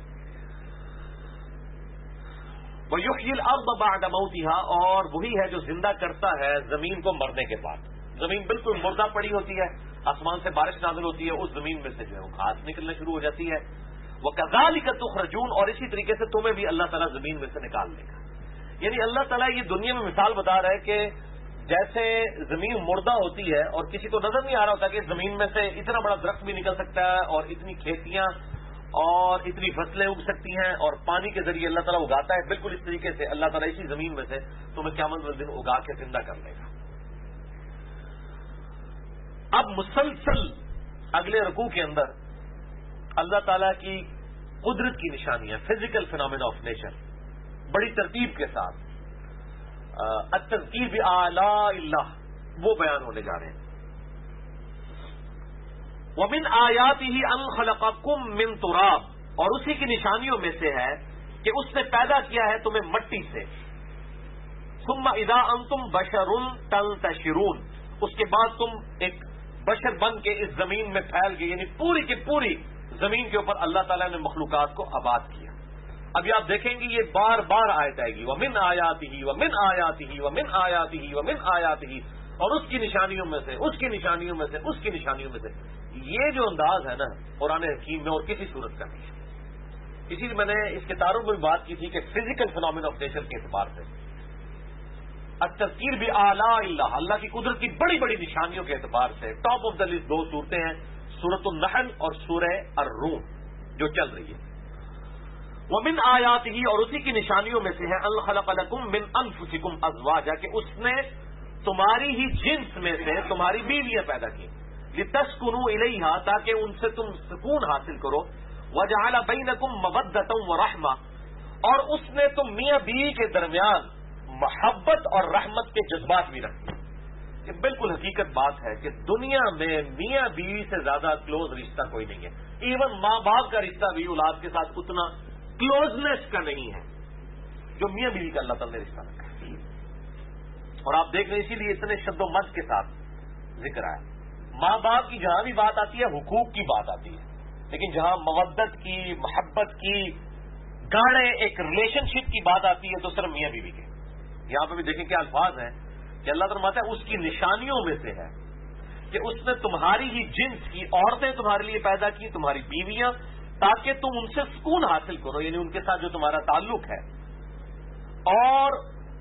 Speaker 2: وَيُحْيِي الْأَرْضَ بَعْدَ مَوْتِهَا، اور وہی ہے جو زندہ کرتا ہے زمین کو مرنے کے بعد۔ زمین بالکل مردہ پڑی ہوتی ہے، آسمان سے بارش نازل ہوتی ہے، اس زمین میں سے جو ہے گھاس نکلنا شروع ہو جاتی ہے۔ وَكَذَلِكَ تُخْرَجُونَ، اور اسی طریقے سے تمہیں بھی اللہ تعالیٰ زمین میں سے نکال لے گا۔ یعنی اللہ تعالیٰ یہ دنیا میں مثال بتا رہا ہے کہ جیسے زمین مردہ ہوتی ہے اور کسی کو نظر نہیں آ رہا ہوتا کہ زمین میں سے اتنا بڑا درخت بھی نکل سکتا ہے اور اتنی کھیتیاں اور اتنی فصلیں اگ سکتی ہیں اور پانی کے ذریعے اللہ تعالیٰ اگاتا ہے، بالکل اس طریقے سے اللہ تعالیٰ اسی زمین میں سے تمہیں قیامت والے دن اگا کے زندہ کر لے گا۔ اب مسلسل اگلے رکوع کے اندر اللہ تعالیٰ کی قدرت کی نشانیاں، فزیکل فینومینا آف نیچر، بڑی ترتیب کے ساتھ التذکیر بآلاء اللہ وہ بیان ہونے جا رہے ہیں۔ وَمِنْ آیَاتِهِ أَنْ خَلَقَكُم مِّن تُرَابٍ، اور اسی کی نشانیوں میں سے ہے کہ اس نے پیدا کیا ہے تمہیں مٹی سے۔ ثُمَّ إِذَا أَنْتُمْ بَشَرٌ تَنْتَشِرُونَ، اس کے بعد تم ایک بشر بن کے اس زمین میں پھیل گئے، یعنی پوری کی پوری زمین کے اوپر اللہ تعالیٰ نے مخلوقات کو آباد کیا۔ ابھی آپ دیکھیں گے یہ بار بار آیت آئے گی، وَمِنْ آیَاتِهِ وَمِنْ آیَاتِهِ وَمِنْ آیَاتِهِ وَمِنْ آیَاتِهِ، اور اس کی نشانیوں میں سے، اس کی نشانیوں میں سے، اس کی نشانیوں میں سے۔ یہ جو انداز ہے نا قرآن حکیم میں اور کسی صورت کا نہیں ہے۔ اسی لیے میں نے اس کے تعارف میں بات کی تھی کہ فزیکل فینومینا آف نیچر کے اعتبار سے التذکیر بآلاء اللہ، اللہ کی قدرت کی بڑی بڑی نشانیوں کے اعتبار سے ٹاپ آف دا لسٹ دو صورتیں ہیں، سورۃ النحل اور سورہ الروم جو چل رہی ہے۔ وَمِنْ آیَاتِهِ، اور اسی کی نشانیوں میں سے ہے أَنْ خَلَقَ لَكُم مِّنْ أَنفُسِكُمْ أَزْوَاجًا، کہ اس نے تمہاری ہی جنس میں سے تمہاری بیویاں پیدا کی، لِتَسْكُنُوا إِلَيْهَا، تاکہ ان سے تم سکون حاصل کرو، وَجَعَلَ بَيْنَكُم مَّوَدَّةً وَرَحْمَةً، اور اس نے تم میاں بیوی کے درمیان محبت اور رحمت کے جذبات بھی رکھے۔ یہ بالکل حقیقت بات ہے کہ دنیا میں میاں بیوی سے زیادہ کلوز رشتہ کوئی نہیں ہے، ایون ماں باپ کا رشتہ بھی اولاد کے ساتھ اتنا کلوزنس کا نہیں ہے جو میاں بیوی کا اللہ تعالیٰ نے رشتہ رکھا ہے۔ اور آپ دیکھ رہے ہیں اسی لیے اتنے شد و مد کے ساتھ ذکر ہے۔ ماں باپ کی جہاں بھی بات آتی ہے حقوق کی بات آتی ہے، لیکن جہاں مودت کی، محبت کی، گاڑے ایک ریلیشن شپ کی بات آتی ہے تو صرف میاں بیوی کے۔ یہاں پہ بھی دیکھیں کیا الفاظ ہیں کہ اللہ تعالیٰ فرماتا ہے اس کی نشانیوں میں سے ہے کہ اس نے تمہاری ہی جنس کی عورتیں تمہارے لیے پیدا کی، تمہاری بیویاں، تاکہ تم ان سے سکون حاصل کرو، یعنی ان کے ساتھ جو تمہارا تعلق ہے، اور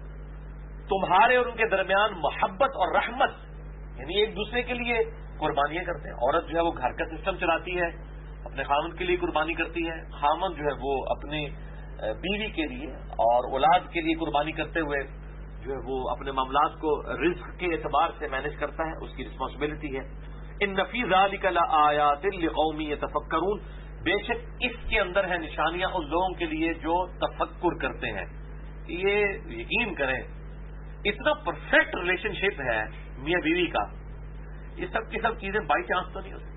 Speaker 2: تمہارے اور ان کے درمیان محبت اور رحمت، یعنی ایک دوسرے کے لیے قربانیاں کرتے ہیں۔ عورت جو ہے وہ گھر کا سسٹم چلاتی ہے، اپنے خامن کے لیے قربانی کرتی ہے، خامن جو ہے وہ اپنی بیوی کے لیے اور اولاد کے لیے قربانی کرتے ہوئے جو ہے وہ اپنے معاملات کو رزق کے اعتبار سے مینج کرتا ہے، اس کی رسپانسبلٹی ہے۔ ان فی ذلک لآیات لقوم یتفکرون، بے شک اس کے اندر ہے نشانیاں ان لوگوں کے لیے جو تفکر کرتے ہیں۔ یہ یقین کریں اتنا پرفیکٹ ریلیشن شپ ہے میاں بیوی کا، یہ سب کی سب چیزیں بائی چانس تو نہیں ہو سکتی۔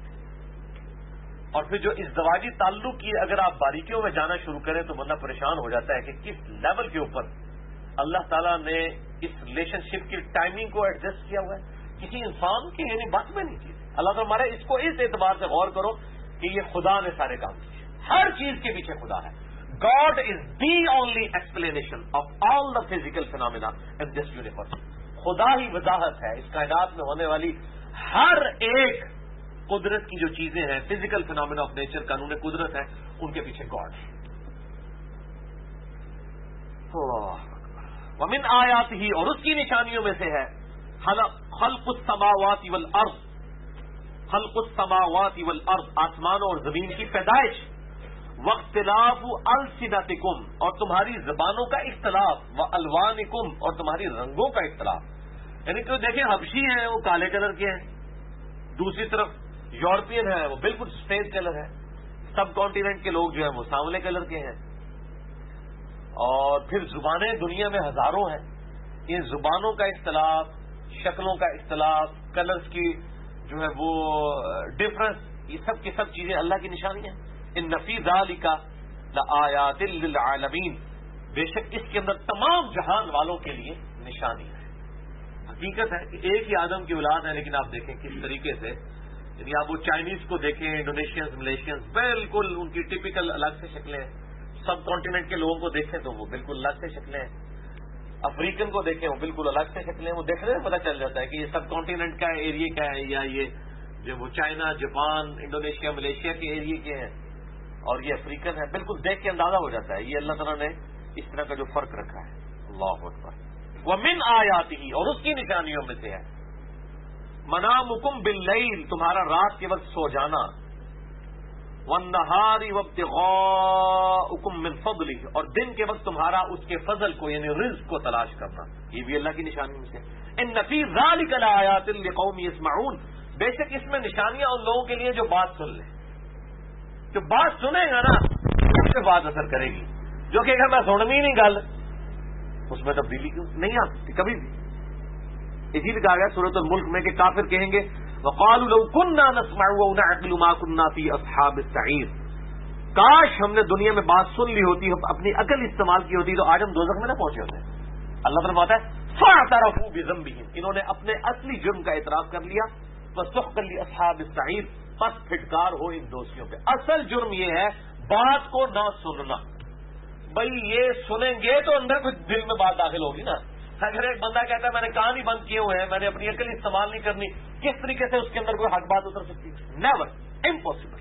Speaker 2: اور پھر جو ازدواجی تعلق کی اگر آپ باریکیوں میں جانا شروع کریں تو بندہ پریشان ہو جاتا ہے کہ کس لیول کے اوپر اللہ تعالیٰ نے اس ریلیشن شپ کی ٹائمنگ کو ایڈجسٹ کیا ہوا ہے، کسی انسان کے یعنی بس میں نہیں چیز۔ اللہ تعالیٰ ہمارے اس کو اس اعتبار سے غور کرو کہ یہ خدا نے سارے کام کیے، ہر چیز کے پیچھے خدا ہے۔ God is the only explanation of all the physical phenomena in this universe۔ خدا ہی وضاحت ہے اس کائنات میں ہونے والی ہر ایک قدرت کی جو چیزیں ہیں، فزیکل فینومینا آف نیچر، قانون قدرت ہے، ان کے پیچھے گاڈ ہے۔ ومن آیاتہ، اور اس کی نشانیوں میں سے ہے خلق السماوات والارض، خلق السماوات والارض، آسمانوں اور زمین کی پیدائش، واختلاف السنتکم، اور تمہاری زبانوں کا اختلاف، والوانکم، اور تمہاری رنگوں کا اختلاف۔ یعنی کہ دیکھیں حبشی ہیں وہ کالے کلر کے ہیں، دوسری طرف یورپین ہے وہ بالکل سفید کلر ہے، سب کانٹیننٹ کے لوگ جو ہیں وہ سانولے کلر کے ہیں، اور پھر زبانیں دنیا میں ہزاروں ہیں۔ ان زبانوں کا اختلاف، شکلوں کا اختلاف، کلرز کی جو ہے وہ ڈفرنس، یہ سب کی سب چیزیں اللہ کی نشانی ہیں. ان فی ذالک لآیات للعالمین، بے شک اس کے اندر تمام جہان والوں کے لیے نشانی ہے. حقیقت ہے کہ ایک ہی آدم کی اولاد ہے، لیکن آپ دیکھیں کس طریقے سے، یعنی آپ وہ چائنیز کو دیکھیں، انڈونیشینز، ملیشینز، بالکل ان کی ٹپیکل الگ سے شکلیں ہیں. سب کانٹیننٹ کے لوگوں کو دیکھیں تو وہ بالکل الگ سے شکلیں ہیں. افریقن کو دیکھیں وہ بالکل الگ سے شکلیں ہیں. وہ دیکھنے میں پتہ چل جاتا ہے کہ یہ سب کانٹیننٹ کا ایریا کیا ہے، یا یہ جو وہ چائنا، جاپان، انڈونیشیا، ملیشیا کے ایریا کے ہیں اور یہ افریقن ہے. بالکل دیکھ کے اندازہ ہو جاتا ہے. یہ اللہ تعالیٰ نے اس طرح کا جو فرق رکھا ہے. اللہ اکبر. ومن آیاتہ، اور اس کی نشانیوں میں سے ہے منامکم باللیل، تمہارا رات کے وقت سو جانا، والنہار وابتغاؤکم من فضلہ، اور دن کے وقت تمہارا اس کے فضل کو یعنی رزق کو تلاش کرنا. یہ بھی اللہ کی نشانیوں میں سے. ان فی ذلک لآیات لقوم یسمعون، بے شک اس میں نشانیاں ان لوگوں کے لیے جو بات سن لیں. جو بات سنے گا نا اس پہ بات اثر کرے گی. جو کہ اگر میں سننی نہیں گل، اس میں تبدیلی نہیں آ سکتی کبھی بھی. اسی لیے کہا گیا سورۃ الملک میں کہ کافر کہیں گے وقالوا لو كنا نسمع ونعقل ما كنا في اصحاب السعير، کاش ہم نے دنیا میں بات سن لی ہوتی، اپنی عقل استعمال کی ہوتی تو آج ہم دوزخ میں نہ پہنچے ہوتے. اللہ فرماتا ہے فاعترفوا بذنبهم، انہوں نے اپنے اصلی جرم کا اعتراف کر لیا. فسحقا لاصحاب السعير، پس پھٹکار ہو ان دوستیوں پہ. اصل جرم یہ ہے بات کو نہ سننا. بھائی یہ سنیں گے تو اندر کچھ دل میں بات داخل ہوگی نا. اگر ایک بندہ کہتا ہے میں نے کان ہی بند کیے ہوئے ہیں، میں نے اپنی عقل استعمال نہیں کرنی، کس طریقے سے اس کے اندر کوئی حق بات اتر سکتی ہے؟ Never, impossible.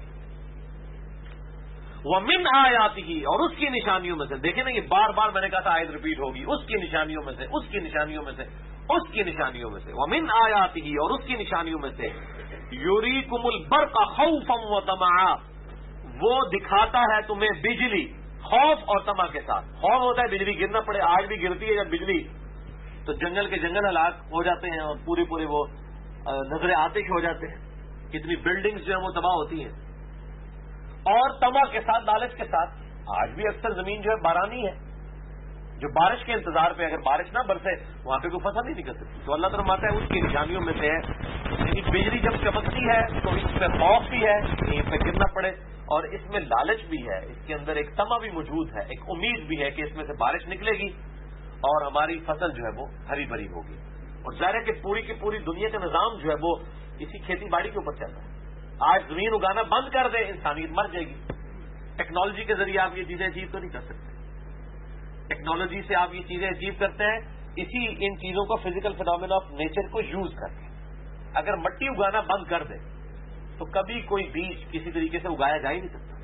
Speaker 2: ومن آیاتہ، اور اس کی نشانیوں میں سے، دیکھیں نا یہ بار بار میں نے کہا تھا آیت ریپیٹ ہوگی. اس کی نشانیوں میں سے، اس کی نشانیوں میں سے، اس کی نشانیوں میں سے. ومن آیاتہ، اور اس کی نشانیوں میں سے یریکم البرق خوفا وطمعا، وہ دکھاتا ہے تمہیں بجلی خوف اور طمع کے ساتھ. خوف ہوتا ہے بجلی گرنا پڑے، آج بھی گرتی ہے جب بجلی تو جنگل کے جنگل ہلاک ہو جاتے ہیں اور پورے وہ نظر آتش ہو جاتے ہیں. کتنی بلڈنگز جو ہیں وہ تباہ ہوتی ہیں. اور طمع کے ساتھ، لالچ کے ساتھ. آج بھی اکثر زمین جو ہے بارانی ہے، جو بارش کے انتظار پہ، اگر بارش نہ برسے وہاں پہ کوئی فصل نہیں نکل سکتی. تو اللہ تعالیٰ فرماتا ہے اس کی نشانیوں میں سے ہے یعنی بجلی جب چمکتی ہے تو اس پہ خوف بھی ہے کہیں پہ گرنا پڑے، اور اس میں لالچ بھی ہے، اس کے اندر ایک طمع بھی موجود ہے، ایک امید بھی ہے کہ اس میں سے بارش نکلے گی اور ہماری فصل جو ہے وہ ہری بھری ہوگی. اور ظاہر ہے کہ پوری کی پوری دنیا کا نظام جو ہے وہ اسی کھیتی باڑی کے اوپر چل رہا ہے. آج زمین اگانا بند کر دے انسانیت مر جائے گی. ٹیکنالوجی کے ذریعے آپ یہ چیزیں اچیو تو نہیں کر سکتے. ٹیکنالوجی سے آپ یہ چیزیں اچیو کرتے ہیں اسی ان چیزوں کو فزیکل فینومینا آف نیچر کو یوز کر کے. اگر مٹی اگانا بند کر دے تو کبھی کوئی بیج کسی طریقے سے اگایا جا ہی نہیں سکتا.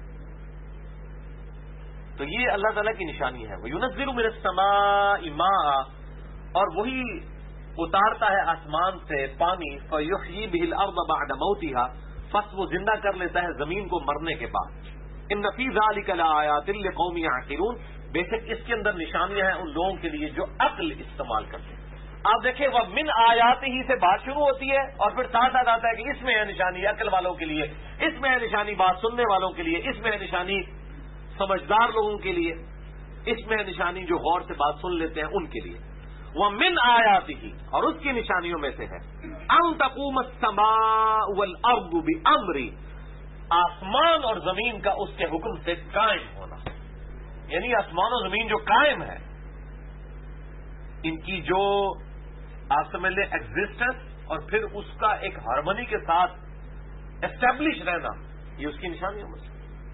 Speaker 2: تو یہ اللہ تعالیٰ کی نشانی ہے. وَيُنَزِّلُ مِنَ السَّمَاءِ مَاءً، اور وہی اتارتا ہے آسمان سے پانی. فَيُحْيِي بِهِ الْأَرْضَ بَعْدَ مَوْتِهَا، پس وہ زندہ کر لیتا ہے زمین کو مرنے کے بعد. إِنَّ فِي ذَلِكَ لَآيَاتٍ لِقَوْمٍ يَعْقِلُونَ، بے شک اس کے اندر نشانیاں ہیں ان لوگوں کے لیے جو عقل استعمال کرتے ہیں. آپ دیکھیں وہ من آیات ہی سے بات شروع ہوتی ہے اور پھر ساتھ ساتھ آتا ہے کہ اس میں ہے نشانی عقل والوں کے لیے، اس میں ہے نشانی بات سننے والوں کے لیے، اس میں ہے نشانی سمجھدار لوگوں کے لیے، اس میں ہے نشانی جو غور سے بات سن لیتے ہیں ان کے لیے. وہ من آیات ہی، اور اس کی نشانیوں میں سے ہے ان تقوم السماء والارض بامری، آسمان اور زمین کا اس کے حکم سے قائم ہونا. یعنی آسمان اور زمین جو قائم ہے ان کی جو آپ سمجھ لیں ایگزسٹنس اور پھر اس کا ایک ہارمونی کے ساتھ اسٹیبلش رہنا، یہ اس کی نشانیوں میں سے.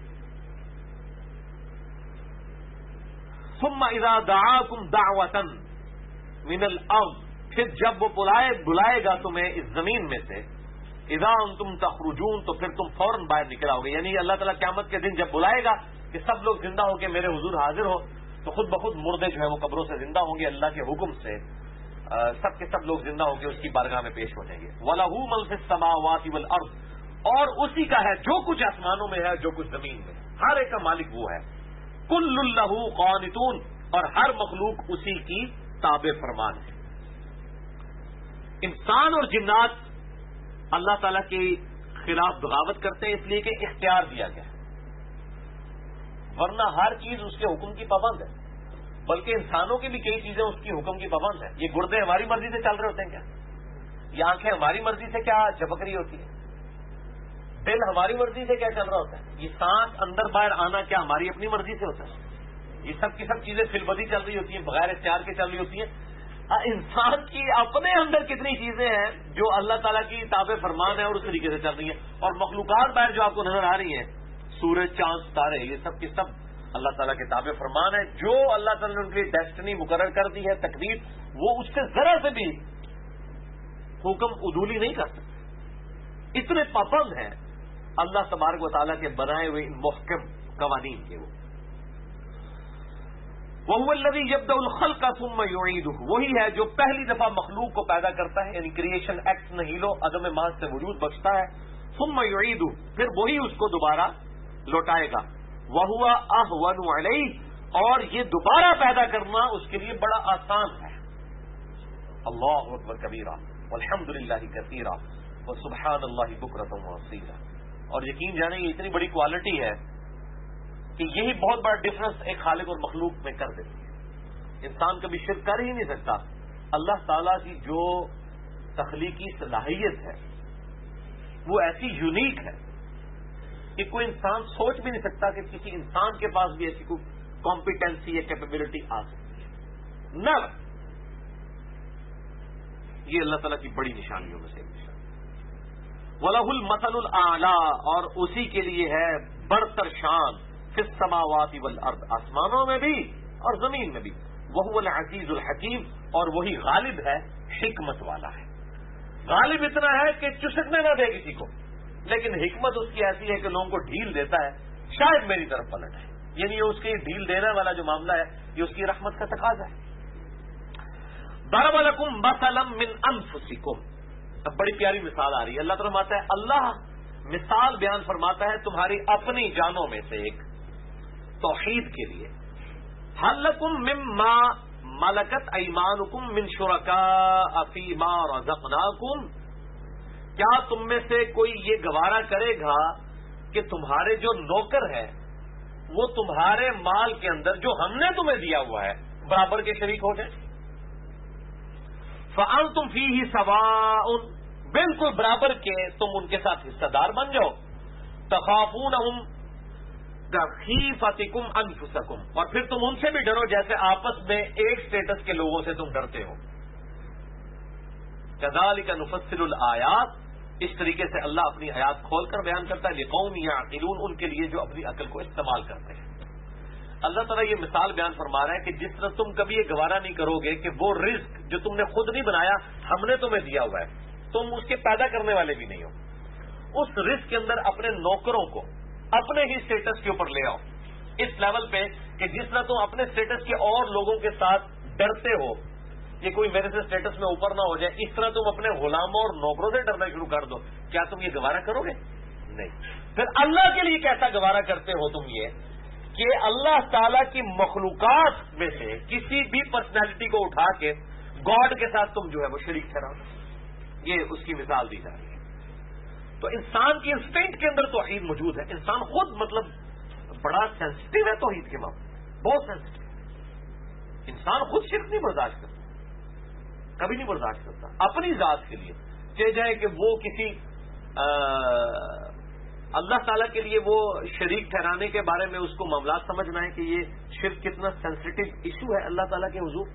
Speaker 2: ثم اذا دعاكم دعوة من الارض، پھر جب وہ بلائے گا تمہیں اس زمین میں سے، اذا انتم تخرجون، تو پھر تم فوراً باہر نکل آؤ گے. یعنی اللہ تعالیٰ قیامت کے دن جب بلائے گا کہ سب لوگ زندہ ہو کے میرے حضور حاضر ہو، تو خود بخود مردے جو ہے وہ قبروں سے زندہ ہوں گے اللہ کے حکم سے. سب کے سب لوگ زندہ ہو کے اس کی بارگاہ میں پیش ہو جائیں گے. وَلَهُ مَن فِي السَّمَاوَاتِ وَالْأَرْضِ، اور اسی کا ہے جو کچھ آسمانوں میں ہے جو کچھ زمین میں ہے، ہر ایک کا مالک وہ ہے. كُلٌّ لَهُ قَانِتُونَ، اور ہر مخلوق اسی کی تابع فرمان ہے. انسان اور جنات اللہ تعالیٰ کے خلاف بغاوت کرتے ہیں اس لیے کہ اختیار دیا گیا ہے، ورنہ ہر چیز اس کے حکم کی پابند ہے. بلکہ انسانوں کی بھی کئی چیزیں اس کی حکم کی پابند ہیں. یہ گردے ہماری مرضی سے چل رہے ہوتے ہیں کیا؟ یہ آنکھیں ہماری مرضی سے کیا جھپک رہی ہوتی ہیں؟ دل ہماری مرضی سے کیا چل رہا ہوتا ہے؟ یہ سانس اندر باہر آنا کیا ہماری اپنی مرضی سے ہوتا ہے؟ یہ سب کی سب چیزیں فلبدی چل رہی ہوتی ہیں، بغیر اختیار کے چل رہی ہوتی ہیں. انسان کی اپنے اندر کتنی چیزیں ہیں جو اللہ تعالیٰ کی تابع فرمان ہے اور اس طریقے سے چل رہی ہیں، اور مخلوقات باہر جو آپ کو نظر آ رہی ہیں، سورج، چاند، ستارے، یہ سب کی سب اللہ تعالیٰ کے تابع فرمان ہے. جو اللہ تعالیٰ نے ان کی ڈیسٹنی مقرر کر دی ہے، تقدیر، وہ اس سے ذرا سے بھی حکم عدولی نہیں کر سکتے. اتنے پابند ہیں اللہ تبارک و تعالیٰ کے بنائے ہوئے ان محکم قوانین کے. وَهُوَ الَّذِي يَبْدَأُ الْخَلْقَ ثُمَّ يُعِيدُهُ، وہی ہے جو پہلی دفعہ مخلوق کو پیدا کرتا ہے، یعنی کریشن ایکس نہیلو، عدم ماس سے وجود بخشتا ہے. ثُمَّ يُعِيدُهُ، پھر وہی اس کو دوبارہ لوٹائے گا. وَهُوَ أَهْوَنُ عَلَيْهِ، اور یہ دوبارہ پیدا کرنا اس کے لیے بڑا آسان ہے. اللہ اکبر کبیرہ والحمد للہ کثیرہ وسبحان اللہ بکرۃ وأصیلا. اور یقین جانے یہ اتنی بڑی کوالٹی ہے کہ یہی بہت بڑا ڈفرنس ایک خالق اور مخلوق میں کر دیتی ہے. انسان کبھی شرک کر ہی نہیں سکتا. اللہ تعالیٰ کی جو تخلیقی صلاحیت ہے وہ ایسی یونیک ہے کہ کوئی انسان سوچ بھی نہیں سکتا کہ کسی انسان کے پاس بھی ایسی کوئی کمپیٹنسی یا کیپیبلٹی آ سکتی ہے. نہ، یہ اللہ تعالیٰ کی بڑی نشانیوں میں سے ایک نشانی. وَلَهُ الْمَثَلُ الْأَعْلَىٰ، اور اسی کے لیے ہے برتر شان، فِي السَّمَاوَاتِ وَالْأَرْضِ، آسمانوں میں بھی اور زمین میں بھی. وَهُوَ الْعَزِيزُ الْحَكِيمُ، اور وہی غالب ہے، حکمت والا ہے. غالب اتنا ہے کہ چسکنے نہ دے کسی کو، لیکن حکمت اس کی ایسی ہے کہ لوگوں کو ڈھیل دیتا ہے، شاید میری طرف پلٹ ہے. یعنی یہ اس کی ڈھیل دینے والا جو معاملہ ہے یہ اس کی رحمت کا تقاضا ہے. ضرب لکم مثلا من انفسکم، اب بڑی پیاری مثال آ رہی ہے. اللہ تعالیٰ فرماتا ہے، اللہ مثال بیان فرماتا ہے تمہاری اپنی جانوں میں سے ایک توحید کے لیے. هل لکم مما ملکت ایمانکم من شرکاء فیما رزقناکم، کیا تم میں سے کوئی یہ گوارا کرے گا کہ تمہارے جو نوکر ہے وہ تمہارے مال کے اندر جو ہم نے تمہیں دیا ہوا ہے برابر کے شریک ہو جائیں؟ فَأَنْتُمْ فِيهِ سَوَاءٌ، بالکل برابر کے تم ان کے ساتھ حصہ دار بن جاؤ. تَخَافُونَهُمْ كَخِيفَتِكُمْ أَنفُسَكُمْ، اور پھر تم ان سے بھی ڈرو جیسے آپس میں ایک سٹیٹس کے لوگوں سے تم ڈرتے ہو. كَذَلِكَ نُفَصِّلُ الْآيَاتِ، اس طریقے سے اللہ اپنی آیات کھول کر بیان کرتا ہے. لِقَوْمٍ يَعْقِلُونَ، ان کے لیے جو اپنی عقل کو استعمال کرتے ہیں. اللہ تعالیٰ یہ مثال بیان فرما رہا ہے کہ جس طرح تم کبھی یہ گوارا نہیں کرو گے کہ وہ رزق جو تم نے خود نہیں بنایا ہم نے تمہیں دیا ہوا ہے، تم اس کے پیدا کرنے والے بھی نہیں ہو، اس رزق کے اندر اپنے نوکروں کو اپنے ہی سٹیٹس کے اوپر لے آؤ اس لیول پہ کہ جس طرح تم اپنے سٹیٹس کے اور لوگوں کے ساتھ ڈرتے ہو کہ کوئی میرے سے سٹیٹس میں اوپر نہ ہو جائے، اس طرح تم اپنے غلاموں اور نوکروں سے ڈرنا شروع کر دو. کیا تم یہ گوارا کرو گے؟ نہیں. پھر اللہ کے لیے کیسا گوارا کرتے ہو تم یہ کہ اللہ تعالیٰ کی مخلوقات میں سے کسی بھی پرسنالٹی کو اٹھا کے گاڈ کے ساتھ تم جو ہے وہ شریک ٹھہراؤ. یہ اس کی مثال دی جا رہی ہے. تو انسان کی انسٹنکٹ کے اندر توحید موجود ہے. انسان خود مطلب بڑا سینسٹیو ہے توحید کے معاملے، بہت سینسٹیو. انسان خود شرک نہیں برداشت کرتا، کبھی نہیں برداشت کرتا اپنی ذات کے لیے، چاہے جائے کہ وہ کسی اللہ تعالیٰ کے لیے وہ شریک ٹھہرانے کے بارے میں اس کو معاملات سمجھنا ہے کہ یہ شرک کتنا سینسٹیو ایشو ہے اللہ تعالیٰ کے حضور.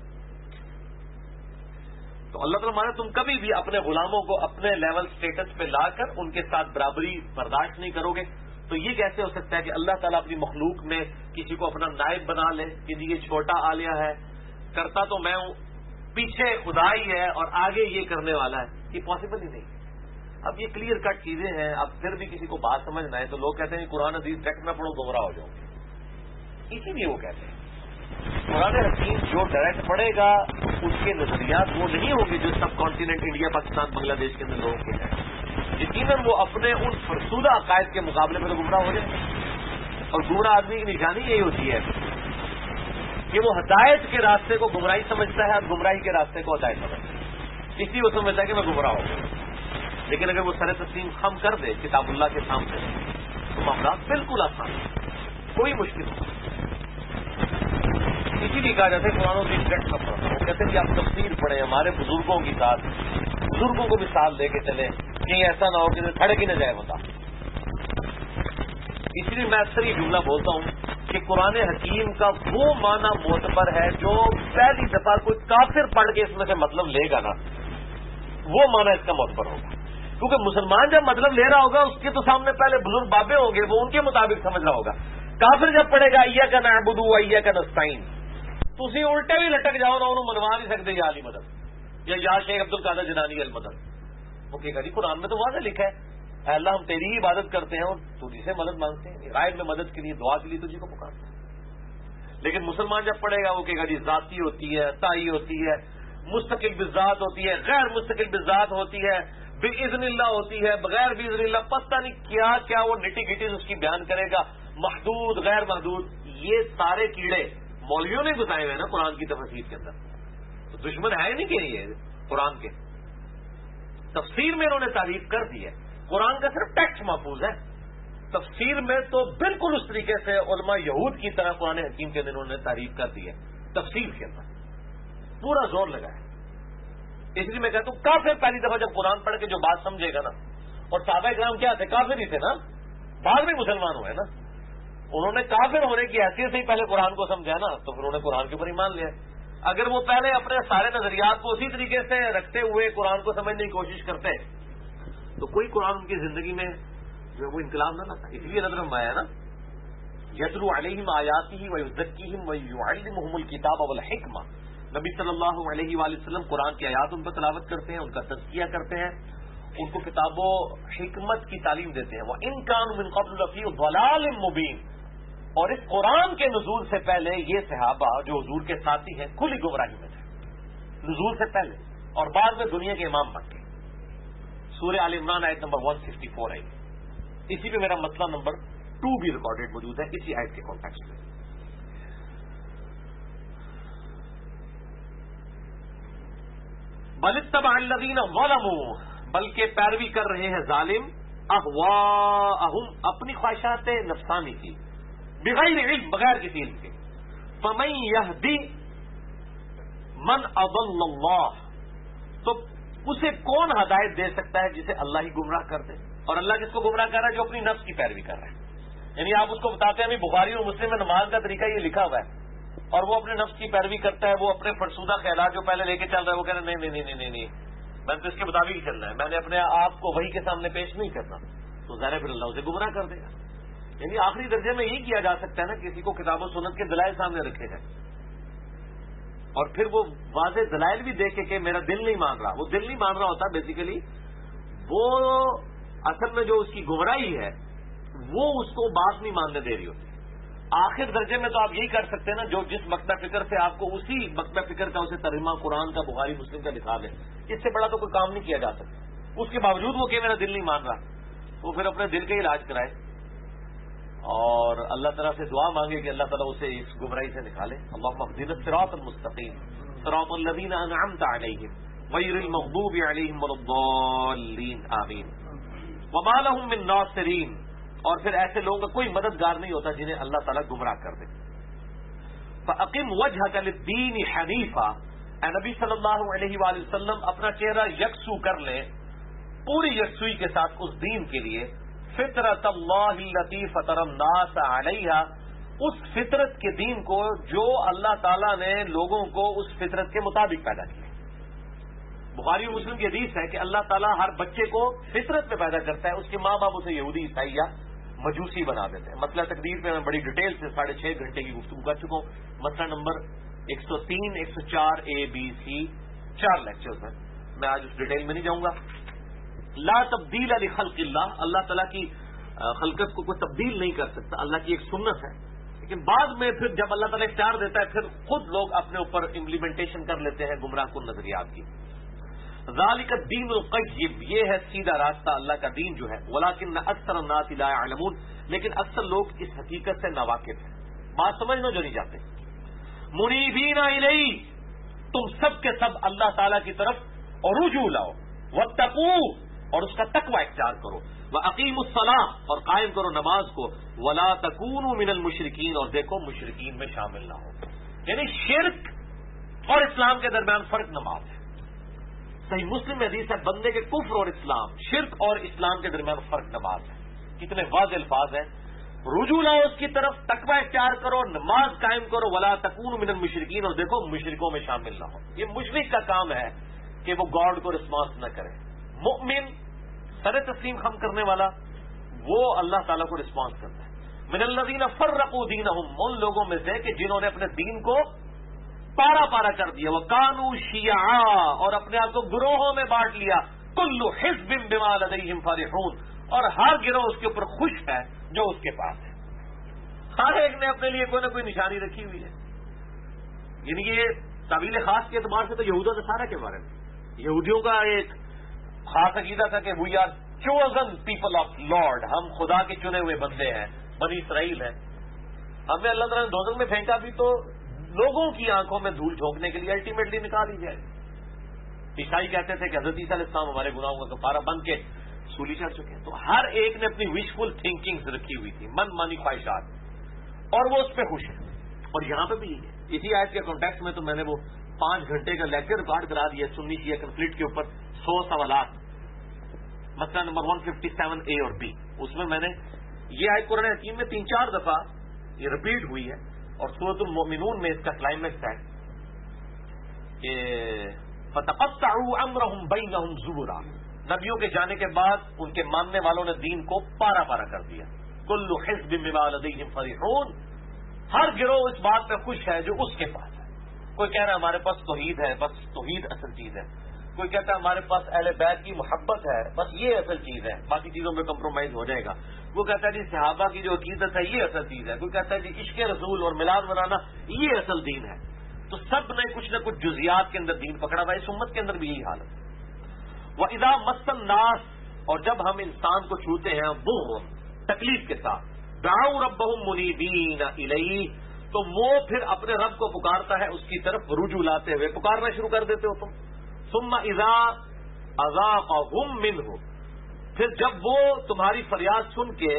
Speaker 2: تو اللہ تعالیٰ مانا تم کبھی بھی اپنے غلاموں کو اپنے لیول سٹیٹس پہ لا کر ان کے ساتھ برابری برداشت نہیں کرو گے. تو یہ کیسے ہو سکتا ہے کہ اللہ تعالیٰ اپنی مخلوق میں کسی کو اپنا نائب بنا لے کہ یہ چھوٹا آلیہ ہے، کرتا تو میں ہوں، پیچھے خدا ہی ہے اور آگے یہ کرنے والا ہے؟ یہ پاسبل ہی نہیں. اب یہ کلیئر کٹ چیزیں ہیں. اب پھر بھی کسی کو بات سمجھنا ہے تو لوگ کہتے ہیں قرآن حدیث ڈائریکٹ میں پڑھو گمراہ ہو جاؤ. اسی لیے وہ کہتے ہیں قرآن حدیث جو ڈائریکٹ پڑھے گا اس کے نظریات وہ نہیں ہوں گے جو subcontinent India, Pakistan, Bangladesh کے اندر لوگوں کے ہیں. یقیناً وہ اپنے ان فرسودہ عقائد کے مقابلے میں تو گمراہ ہو جائیں. اور گمراہ آدمی کی نشانی یہی ہوتی ہے کہ وہ ہدایت کے راستے کو گمراہی سمجھتا ہے اور گمراہی کے راستے کو ہدایت سمجھتا ہے. اس لیے وہ سمجھتا ہے کہ میں گمراہ ہوں. لیکن اگر وہ سر تسلیم خم کر دے کتاب اللہ کے سامنے تو معاملات بالکل آسان ہے، کوئی مشکل نہیں. اسی لیے کہا جاتا ہے قرآن و حدیث ڈائریکٹ نہ پڑھنا. وہ کہتے ہیں کہ آپ تفسیر پڑھیں. ہمارے بزرگوں کی ساتھ بزرگوں کو مثال دے کے چلیں، کہیں ایسا نہ ہو کہ کھڑک ہی نہ جائے بتا. اس لیے میں اکثر یہ جملہ بولتا ہوں کہ قرآن حکیم کا وہ معنی معتبر ہے جو پہلی دفعہ کوئی کافر پڑھ کے اس میں سے مطلب لے گا نا، وہ معنی اس کا معتبر ہوگا. کیونکہ مسلمان جب مطلب لے رہا ہوگا اس کے تو سامنے پہلے بزرگ بابے ہوں گے، وہ ان کے مطابق سمجھ رہا ہوگا. کافر جب پڑھے گا ایاک نعبد و ایاک نستعین، تو اسی الٹے بھی لٹک جاؤ نا، انہوں منوا نہیں سکتے یا علی مدد یا شیخ عبد القادر جیلانی المدد. وہ کہے گا جی قرآن میں تو واضح لکھا ہے اے اللہ ہم تیری ہی عبادت کرتے ہیں اور تجھی سے مدد مانگتے ہیں، غائب میں مدد کے لیے دعا کے لیے تجھی کو پکارتے ہیں. لیکن مسلمان جب پڑھے گا وہ کہے گا جی ذاتی ہوتی ہے، تائی ہوتی ہے، مستقل بذات ہوتی ہے، غیر مستقل بذات ہوتی ہے، باذن اللہ ہوتی ہے، بغیر باذن اللہ، پتہ نہیں کیا کیا وہ نٹی گٹیز اس کی بیان کرے گا، محدود غیر محدود. یہ سارے کیڑے مولویوں نے بتائے ہوئے نا قرآن کی تفسیر کے اندر. تو دشمن ہے نہیں کہ یہ قرآن کے تفسیر میں انہوں نے تعریف کر دی ہے. قرآن کا صرف ٹیکسٹ محفوظ ہے، تفسیر میں تو بالکل اس طریقے سے علماء یہود کی طرح قرآن حکیم کے دن انہوں نے تعریف کر دی ہے. تفسیر کے اندر پورا زور لگا ہے. اس لیے میں کہتا ہوں کافر پہلی دفعہ جب قرآن پڑھ کے جو بات سمجھے گا نا، اور صحابہ کرام کیا تھے؟ کافر ہی تھے نا، بعد میں مسلمان ہوئے نا. انہوں نے کافر ہونے کی حیثیت سے ہی پہلے قرآن کو سمجھا نا، تو پھر انہوں نے قرآن کے اوپر ایمان لیا. اگر وہ پہلے اپنے سارے نظریات کو اسی طریقے سے رکھتے ہوئے قرآن کو سمجھنے کی کوشش کرتے تو کوئی قرآن ان کی زندگی میں جو وہ انقلاب نہ تھا. اس لیے نظر میں آیا نا یتلو علیہم آیاتہ ویزکیہم ویعلمہم الکتاب والحکمہ. نبی صلی اللہ علیہ وآلہ وسلم قرآن کی آیات ان پر تلاوت کرتے ہیں، ان کا تزکیہ کرتے ہیں، ان کو کتاب و حکمت کی تعلیم دیتے ہیں. وَإِن كَانُوا مِن قَبْلُ لَفِي ضَلَالٍ مُبِينٍ. اور اس قرآن کے نزول سے پہلے یہ صحابہ جو حضور کے ساتھی ہیں کھلی گمراہی میں تھے نزول سے پہلے، اور بعد میں دنیا کے امام بن گئے. سورہ آل عمران آیت نمبر 164 آئی. اسی پہ میرا مسئلہ نمبر 2 بھی ریکارڈڈ موجود ہے اسی آیت کے کانٹیکسٹ میں. بل اتبع الذین ظلموا، بلکہ پیروی کر رہے ہیں ظالم، اہواءہم، اپنی خواہشات نفسانی کی، بغیر علم، بغیر کسی علم کے. فمن یہدی من اضل اللہ، تو اسے کون ہدایت دے سکتا ہے جسے اللہ ہی گمراہ کر دے. اور اللہ کس کو گمراہ کر رہا ہے؟ جو اپنی نفس کی پیروی کر رہا ہے. یعنی آپ اس کو بتاتے ہیں ابھی بخاری اور مسلم میں نماز کا طریقہ یہ لکھا ہوا ہے، اور وہ اپنے نفس کی پیروی کرتا ہے، وہ اپنے فرسودہ خیالات جو پہلے لے کے چل رہا ہے وہ کہہ رہا ہے نہیں میں تو اس کے مطابق ہی چلنا ہے، میں نے اپنے آپ کو وہی کے سامنے پیش نہیں کرنا. تو ظاہر پھر اللہ اسے گمراہ کر دے گا. یعنی آخری درجے میں یہی کیا جا سکتا ہے نا، کسی کو کتاب و سنت کے دلائل سامنے رکھے جائیں اور پھر وہ واضح دلائل بھی دیکھے کہ میرا دل نہیں مان رہا. وہ دل نہیں مان رہا ہوتا بیسیکلی، وہ اصل میں جو اس کی گمراہی ہے وہ اس کو بات نہیں ماننے دے رہی ہوتی. آخر درجے میں تو آپ یہی کر سکتے ہیں نا، جو جس مکتب فکر سے آپ کو اسی مکتب فکر کا اسے ترجمہ قرآن کا بخاری مسلم کا لکھا دے، اس سے بڑا تو کوئی کام نہیں کیا جا سکتا. اس کے باوجود وہ کہ میرا دل نہیں مان رہا، وہ پھر اپنے دل کا علاج کرائے اور اللہ تعالیٰ سے دعا مانگے کہ اللہ تعالیٰ اسے اس گمراہی سے نکالے. اللہم اہدنا الصراط المستقیم صراط الذین انعمت علیہم غیر المغضوب علیہم ولا الضالین آمین. وما لہم من ناصرین، اور پھر ایسے لوگوں کا کوئی مددگار نہیں ہوتا جنہیں اللہ تعالیٰ گمراہ کر دے. فَأَقِمْ وَجْهَكَ لِلدِّينِ حَنِيفًا، اے نبی صلی اللہ علیہ وآلہ وسلم اپنا چہرہ یکسو کر لیں پوری یکسوئی کے ساتھ اس دین کے لیے. فطرت اللہ التی فطر الناس علیہا، اس فطرت کے دین کو جو اللہ تعالیٰ نے لوگوں کو اس فطرت کے مطابق پیدا کیا. بخاری و مسلم کی حدیث ہے کہ اللہ تعالیٰ ہر بچے کو فطرت میں پیدا کرتا ہے، اس کے ماں باپ اسے یہودی عیسائی یا مجوسی بنا دیتے ہیں. مسئلہ تقدیر پہ میں بڑی ڈیٹیل سے 6.5 گھنٹے کی گفتگو کر چکا ہوں. مسئلہ نمبر 103 104 ABC 4 لیکچرز ہیں، میں آج اس ڈیٹیل میں نہیں جاؤں گا. لا تبدیل لخلق اللہ، اللہ تعالیٰ کی خلقت کو کوئی تبدیل نہیں کر سکتا، اللہ کی ایک سنت ہے. لیکن بعد میں پھر جب اللہ تعالیٰ اختیار دیتا ہے پھر خود لوگ اپنے اوپر امپلیمنٹیشن کر لیتے ہیں گمراہ کن نظریات کی. ذالک الدین القیم، یہ ہے سیدھا راستہ اللہ کا دین جو ہے. ولکن اکثر الناس لا يعلمون، لیکن اکثر لوگ اس حقیقت سے ناواقف ہیں، بات سمجھنا جو نہیں چاہتے. منیبین الیہ، تم سب کے سب اللہ تعالیٰ کی طرف اور رجوع لاؤ. واتقوا، اور اس کا تقوی اختیار کرو. وَأَقِیمُوا الصَّلَاةَ، اور قائم کرو نماز کو. وَلَا تَكُونُوا مِنَ الْمُشْرِکِینَ، اور دیکھو مشرکین میں شامل نہ ہو. یعنی شرک اور اسلام کے درمیان فرق نماز ہے. صحیح مسلم میں حدیث ہے بندے کے کفر اور اسلام، شرک اور اسلام کے درمیان فرق نماز ہے. کتنے واضح الفاظ ہیں. رجوع لاؤ اس کی طرف، تقوی اختیار کرو، نماز قائم کرو، ولا تکونوا من المشرکین، اور دیکھو مشرکوں میں شامل نہ ہو. یہ مشرک کا کام ہے کہ وہ گاڈ کو رسپانس نہ کرے. مؤمن سر تسلیم خم کرنے والا وہ اللہ تعالیٰ کو رسپانس کرتا ہے. من الذین فرقوا دینہم، ان لوگوں میں سے کہ جنہوں نے اپنے دین کو پارا پارا کر دیا. وکانوا شیعا، اور اپنے آپ کو گروہوں میں بانٹ لیا. کل حزب بما لدیہم فرحون، اور ہر گروہ اس کے اوپر خوش ہے جو اس کے پاس ہے. ہر ایک نے اپنے لیے کوئی نہ کوئی نشانی رکھی ہوئی ہے. یعنی یہ تعبیر خاص کے اعتبار سے تو یہود و نصارہ کے بارے میں یہودیوں کا ایک خاص عقیدہ تھا کہ we are chosen people of Lord, ہم خدا کے چنے ہوئے بندے ہیں، بنی اسرائیل ہیں. ہمیں اللہ تعالیٰ نے دوزخ میں پھینکا بھی تو لوگوں کی آنکھوں میں دھول جھونکنے کے لیے الٹیمیٹلی نکال ہی جائے. عیسائی کہتے تھے کہ حضرت عیسیٰ علیہ السلام ہمارے گناہوں کا کفارہ بن کے سولی چڑھ چکے ہیں. تو ہر ایک نے اپنی وشفل تھنکنگ رکھی ہوئی تھی، من مانی خواہشات، اور وہ اس پہ خوش ہے. اور یہاں پہ بھی یہی ہے. اسی آیت کے کانٹیکسٹ میں تو میں نے وہ 5 گھنٹے کا لیکچر ریکارڈ کرا دیا سنی شیعہ کنفلکٹ کے اوپر 100 سوالات، مسئلہ نمبر 157A اور B. اس میں نے یہ آیت قرآن حکیم میں 3-4 دفعہ یہ ریپیٹ ہوئی ہے، اور سورۃ المؤمنون میں اس کا کلائمیکس ہے کہ فَتَقَطَّعُوا أَمْرَهُمْ بَيْنَهُمْ زُبُرًا، نبیوں کے جانے کے بعد ان کے ماننے والوں نے دین کو پارا پارا کر دیا. کل حزب بما لدیہم فرحون، ہر گروہ اس بات پہ خوش ہے جو اس کے پاس ہے. کوئی کہہ رہا ہے ہمارے پاس توحید ہے، بس توحید اصل چیز ہے. کوئی کہتا ہے ہمارے پاس اہل بیت کی محبت ہے، بس یہ اصل چیز ہے، باقی چیزوں میں کمپرومائز ہو جائے گا. وہ کہتا ہے جی صحابہ کی جو عقیدت ہے یہ اصل چیز ہے. کوئی کہتا ہے جی عشق رسول اور میلاد منانا یہ اصل دین ہے. تو سب نے کچھ نہ کچھ جزیات کے اندر دین پکڑا ہوا ہے. اس امت کے اندر بھی یہی حالت ہے. وَإِذَا مَسَّ النَّاسَ، اور جب ہم انسان کو چھوتے ہیں ضُرٌّ تکلیف کے ساتھ، دعوا ربهم منیبین الیہ، تو وہ پھر اپنے رب کو پکارتا ہے، اس کی طرف رجوع لاتے ہوئے پکارنا شروع کر دیتے ہو تم. ثم اذا اذاقهم منہ، پھر جب وہ تمہاری فریاد سن کے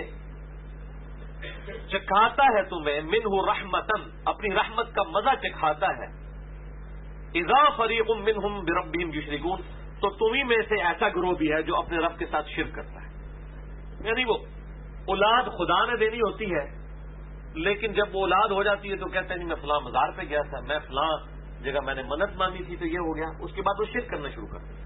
Speaker 2: چکھاتا ہے تمہیں منہ رحمتن، اپنی رحمت کا مزہ چکھاتا ہے، اذا فریق منہم بربہم یشرکون، تو تمہیں میں سے ایسا گروہ بھی ہے جو اپنے رب کے ساتھ شرک کرتا ہے. یعنی وہ اولاد خدا نے دینی ہوتی ہے، لیکن جب وہ اولاد ہو جاتی ہے تو کہتے ہیں جی میں فلاں مزار پہ گیا تھا، میں فلاں جگہ میں نے منت مانگی تھی تو یہ ہو گیا. اس کے بعد وہ شرک کرنا شروع کرتے ہیں.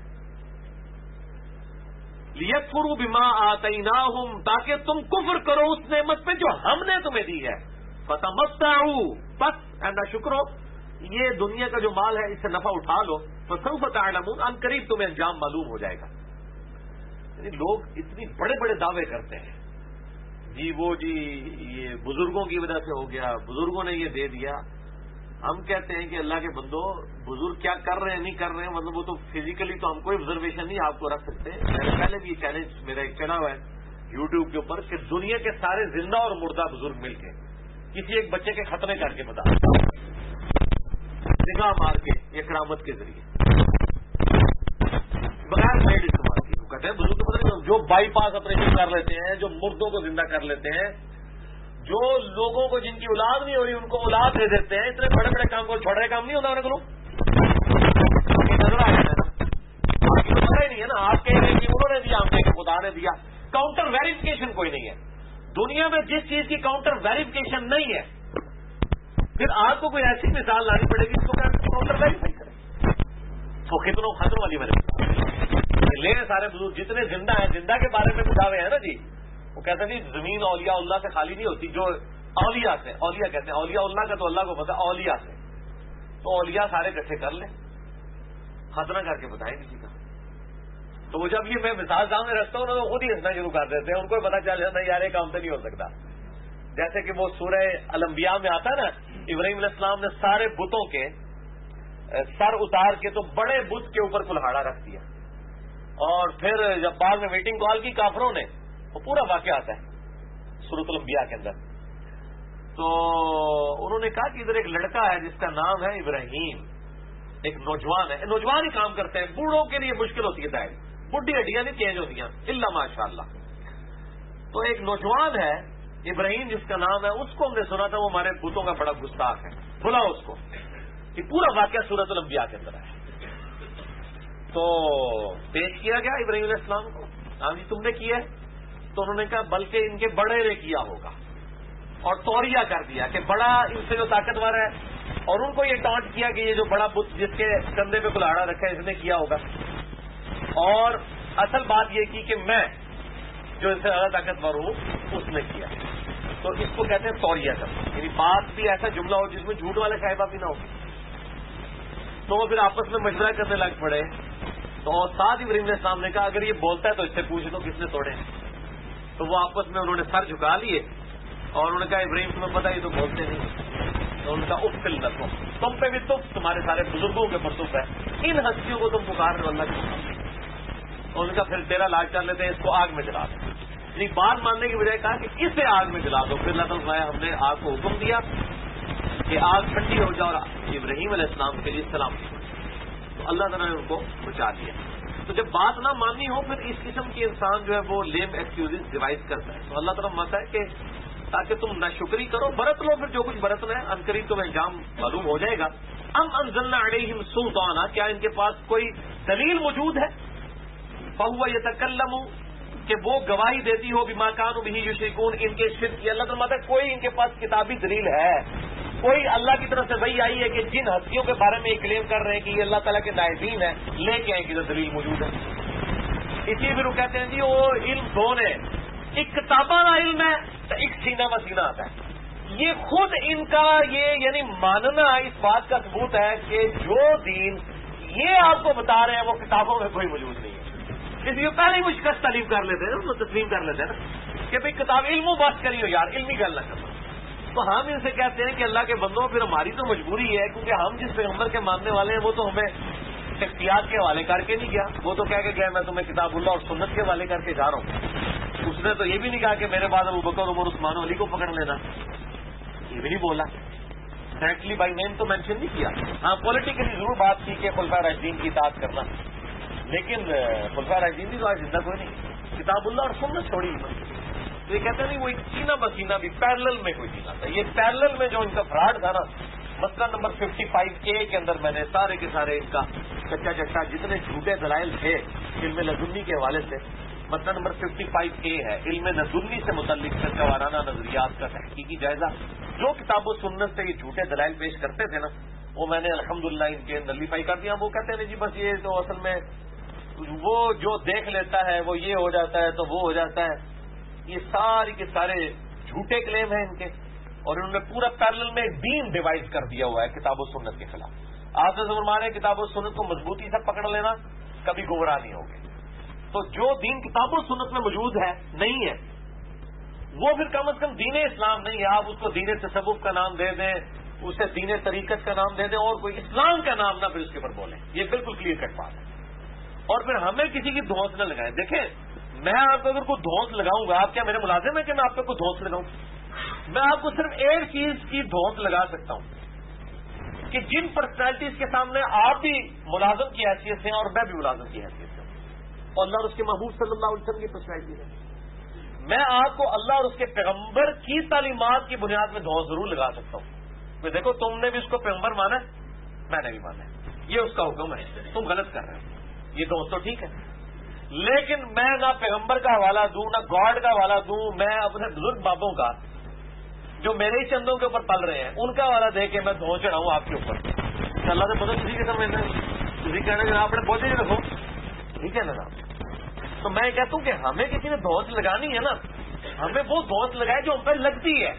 Speaker 2: لیکفروا بما آتیناہم، تاکہ تم کفر کرو اس نعمت پہ جو ہم نے تمہیں دی ہے. فتمتعوا، بس اینڈ شکرو، یہ دنیا کا جو مال ہے اس سے نفع اٹھا لو. فسوف تعلمون، ان قریب تمہیں انجام معلوم ہو جائے گا. یعنی لوگ اتنی بڑے بڑے دعوے کرتے ہیں جی وہ جی یہ بزرگوں کی وجہ سے ہو گیا، بزرگوں نے یہ دے دیا. ہم کہتے ہیں کہ اللہ کے بندو، بزرگ کیا کر رہے ہیں نہیں کر رہے ہیں، مطلب وہ تو فزیکلی تو ہم کوئی آبزرویشن نہیں آپ کو رکھ سکتے. پہلے بھی یہ چیلنج میرا ایک چلا ہوا ہے یوٹیوب کے اوپر کہ دنیا کے سارے زندہ اور مردہ بزرگ مل کے کسی ایک بچے کے ختنے کر کے بتا نگاہ مار کے یا کرامت کے ذریعے بغیر سائڈ استعمال کی. وہ کہتے ہیں بزرگ کو پتہ نہیں جو بائی پاس آپریشن کر لیتے ہیں، جو مردوں کو زندہ کر لیتے ہیں، جو لوگوں کو جن کی اولاد نہیں ہو رہی ان کو اولاد دے دیتے ہیں. اتنے بڑے بڑے کام کو چھوڑے کام نہیں ہوتا انہیں کو نظر آ جائے نا. آپ کو پتہ ہی نہیں ہے نا، آپ کہہ رہے ہیں کہ انہوں نے دیا، ہم نے کہ خدا نے دیا. کاؤنٹر ویریفیکیشن کوئی نہیں ہے دنیا میں. جس چیز کی کاؤنٹر ویریفیکیشن نہیں ہے پھر آپ کو کوئی ایسی مثال لانی پڑے گی اس کو کاؤنٹر ویریفائی کریں. تو کتنوں خطروں والی میں نے لے سارے بزرگ جتنے زندہ ہیں، زندہ کے بارے میں بتاوے ہیں نا جی. وہ کہتے ہیں جی زمین اولیاء اللہ سے خالی نہیں ہوتی، جو اولیاء سے، اولیاء کہتے ہیں اولیاء اللہ کا تو اللہ کو پتا، اولیاء سے تو اولیاء سارے اکٹھے کر لیں، خطرہ کر کے بتائیں کسی کا. تو وہ جب یہ میں مثال سامنے رکھتا ہوں نا تو خود ہی ہنسنا شروع کر دیتے ہیں. ان کو پتا چل جاتا ہے یار یہ کام تو نہیں ہو سکتا. جیسے کہ وہ سورہ الانبیاء میں آتا ہے نا، ابراہیم علیہ السلام نے سارے بتوں کے سر اتار کے تو بڑے بت کے اوپر کلہاڑا رکھ دیا، اور پھر جب بعد میں میٹنگ کال کی کافروں نے، وہ پورا واقعہ آتا ہے سورۃ الانبیاء کے اندر. تو انہوں نے کہا کہ ادھر ایک لڑکا ہے جس کا نام ہے ابراہیم، ایک نوجوان ہے. نوجوان ہی کام کرتے ہیں، بوڑھوں کے لیے مشکل ہوتی ہے دائیں، بڈھی ہڈیاں نہیں چینج ہوتی ہیں الا ماشاء اللہ. تو ایک نوجوان ہے ابراہیم جس کا نام ہے، اس کو ہم نے سنا تھا وہ ہمارے بتوں کا بڑا گستاخ ہے، بلاؤ اس کو. یہ پورا واقعہ سورۃ الانبیاء کے اندر ہے. تو پیش کیا گیا ابراہیم علیہ السلام کو. ہاں جی تم نے کیا ہے. تو انہوں نے کہا بلکہ ان کے بڑے نے کیا ہوگا, اور توریہ کر دیا کہ بڑا ان سے جو طاقتور ہے, اور ان کو یہ ٹانٹ کیا کہ یہ جو بڑا بت جس کے کندھے پہ کلاڑا رکھا ہے اس نے کیا ہوگا. اور اصل بات یہ کی کہ میں جو اس سے زیادہ طاقتور ہوں اس نے کیا. تو اس کو کہتے ہیں توریہ کرنا, یعنی بات بھی ایسا جملہ ہو جس میں جھوٹ والا شائبہ بھی نہ ہو. تو وہ پھر آپس میں مشورہ کرنے لگ پڑے. تو ساتھ ابراہیم علیہ السلام نے کہا اگر یہ بولتا ہے تو اس سے پوچھ دو کس نے توڑے. تو وہ آپس میں انہوں نے سر جھکا لیے اور انہوں نے کہا ابراہیم تمہیں پتا یہ تو بولتے نہیں. تو ان کا افل نہ تم پہ بھی تمہارے سارے بزرگوں کے پرتوف ہے, ان ہستیوں کو تم پکار رہے ہو اللہ کے. ان کا پھر تیرا لاج کر لیتے ہیں, اس کو آگ میں جلا دو. یعنی بات ماننے کی بجائے کہا کہ اسے آگ میں جلا دو. پھر اللہ تعالیٰ ہم نے آگ کو حکم دیا کہ آگ ٹھنڈی ہو جائے, اور ابراہیم علیہ السلام کے لیے سلام. تو اللہ تعالیٰ نے ان کو بچا لیا. تو جب بات نہ ماننی ہو پھر اس قسم کے انسان جو ہے وہ لیم ایکسکیوز ڈیوائز کرتا ہے. تو اللہ تعالیٰ مانتا ہے کہ تاکہ تم نہ شکری کرو, برت لو پھر جو کچھ برتنا ہے, عنقریب تمہیں انجام معلوم ہو جائے گا. انزلنا علیہم سلطانا, کیا ان کے پاس کوئی دلیل موجود ہے؟ فہو یتکلم, کہ وہ گواہی دیتی ہو بما کانوا بہ یشرکون, ان کے شرک کی. اللہ تعالیٰ مانتا ہے کوئی ان کے پاس کتابی دلیل ہے, کوئی اللہ کی طرف سے وہی آئی ہے کہ جن ہستیوں کے بارے میں یہ کلیم کر رہے ہیں کہ یہ اللہ تعالیٰ کے نائبین ہیں, لے کے آئیں کہ دلیل موجود ہے. اسی پھر وہ کہتے ہیں جی وہ علم دو نے, ایک کتاباں کا علم ہے تو ایک سینہ مسینہ آتا ہے. یہ خود ان کا یہ یعنی ماننا اس بات کا ثبوت ہے کہ جو دین یہ آپ کو بتا رہے ہیں وہ کتابوں میں کوئی موجود نہیں ہے. اس لیے پہلے ہی وہ شکست تسلیم کر لیتے ہیں نا, تسلیم کر لیتے ہیں نا کہ بھائی کتاب علم و بات کری ہو یار, علمی گل نہ کرنا. تو ہم ان سے کہتے ہیں کہ اللہ کے بندوں پھر ہماری تو مجبوری ہے, کیونکہ ہم جس پیغمبر کے ماننے والے ہیں وہ تو ہمیں شخصیات کے حوالے کر کے نہیں گیا, وہ تو کہہ کے گیا میں تمہیں کتاب اللہ اور سنت کے حوالے کر کے جا رہا ہوں. اس نے تو یہ بھی نہیں کہا کہ میرے بعد ابوبکر عمر عثمان و علی کو پکڑ لینا, یہ بھی نہیں بولا. ڈائریکٹلی بائی نیم تو مینشن نہیں کیا. ہاں پولیٹیکلی ضرور بات کی کہ خلفائے راشدین کی اطاعت کرنا, لیکن خلفائے راشدین بھی تو آج زندہ کوئی نہیں, کتاب اللہ اور سنت چھوڑی. تو یہ کہتے ہیں نہیں وہ ایک سینہ بسینہ بھی پیرلل میں کوئی چیز آتا ہے. یہ پیرلل میں جو ان کا فراڈ تھا نا, مسئلہ نمبر 55A کے اندر میں نے سارے کے سارے ان کا کچا چٹا جتنے جھوٹے دلائل تھے علم لدنی کے حوالے سے, مسئلہ نمبر 55A ہے علم لدنی سے متعلق سچا وارانہ نظریات کا تحقیقی جائزہ. جو کتاب و سنت سے یہ جھوٹے دلائل پیش کرتے تھے نا, وہ میں نے الحمدللہ ان کے نلیفائی کر دیا. وہ کہتے ہیں جی بس یہ تو اصل میں وہ جو دیکھ لیتا ہے وہ یہ ہو جاتا ہے تو وہ ہو جاتا ہے. یہ سارے کے سارے جھوٹے کلیم ہیں ان کے, اور انہوں نے پورا پیرلل میں دین ڈیوائز کر دیا ہوا ہے کتاب و سنت کے خلاف. آپ سے فرمانے کتاب و سنت کو مضبوطی سے پکڑ لینا, کبھی گمراہ نہیں ہوگے. تو جو دین کتاب و سنت میں موجود ہے نہیں ہے وہ پھر کم از کم دین اسلام نہیں ہے. آپ اس کو دین تصوف کا نام دے دیں, اسے دین طریقت کا نام دے دیں, اور کوئی اسلام کا نام نہ پھر اس کے اوپر بولیں. یہ بالکل کلیئر کٹ بات ہے. اور پھر ہمیں کسی کی دھونس نہ لگائیں. دیکھیں میں آپ کو اگر کوئی دھونس لگاؤں گا, آپ کیا میرے ملازم ہے کہ میں آپ پہ کوئی دھونس لگاؤں؟ میں آپ کو صرف ایک چیز کی دھونس لگا سکتا ہوں کہ جن پرسنالٹیز کے سامنے آپ بھی ملازم کی حیثیت سے ہیں اور میں بھی ملازم کی حیثیت سے ہوں, اور اللہ اور اس کے محبوب صلی اللہ علیہ وسلم کی پرسنالٹی ہے, میں آپ کو اللہ اور اس کے پیغمبر کی تعلیمات کی بنیاد میں دھونس ضرور لگا سکتا ہوں. میں دیکھو تم نے بھی اس کو پیغمبر مانا, میں نے بھی مانا, یہ اس کا حکم ہے, تم غلط کر رہے ہو. یہ دھونس تو ٹھیک ہے, لیکن میں نہ پیغمبر کا حوالہ دوں نہ گاڈ کا حوالہ دوں. میں اپنے بزرگ بابوں کا جو میرے ہی چندوں کے اوپر پل رہے ہیں ان کا حوالہ دے کے میں دھو چڑھاؤں آپ کے اوپر. اللہ سے پتہ کسی کے سامنے کسی کہنے جناب اپنے پہنچے رکھو, ٹھیک ہے نا. تو میں کہتا ہوں کہ ہمیں کسی نے دھونس لگانی ہے نا, ہمیں وہ دھونس لگائے جو ہم پہ لگتی ہے.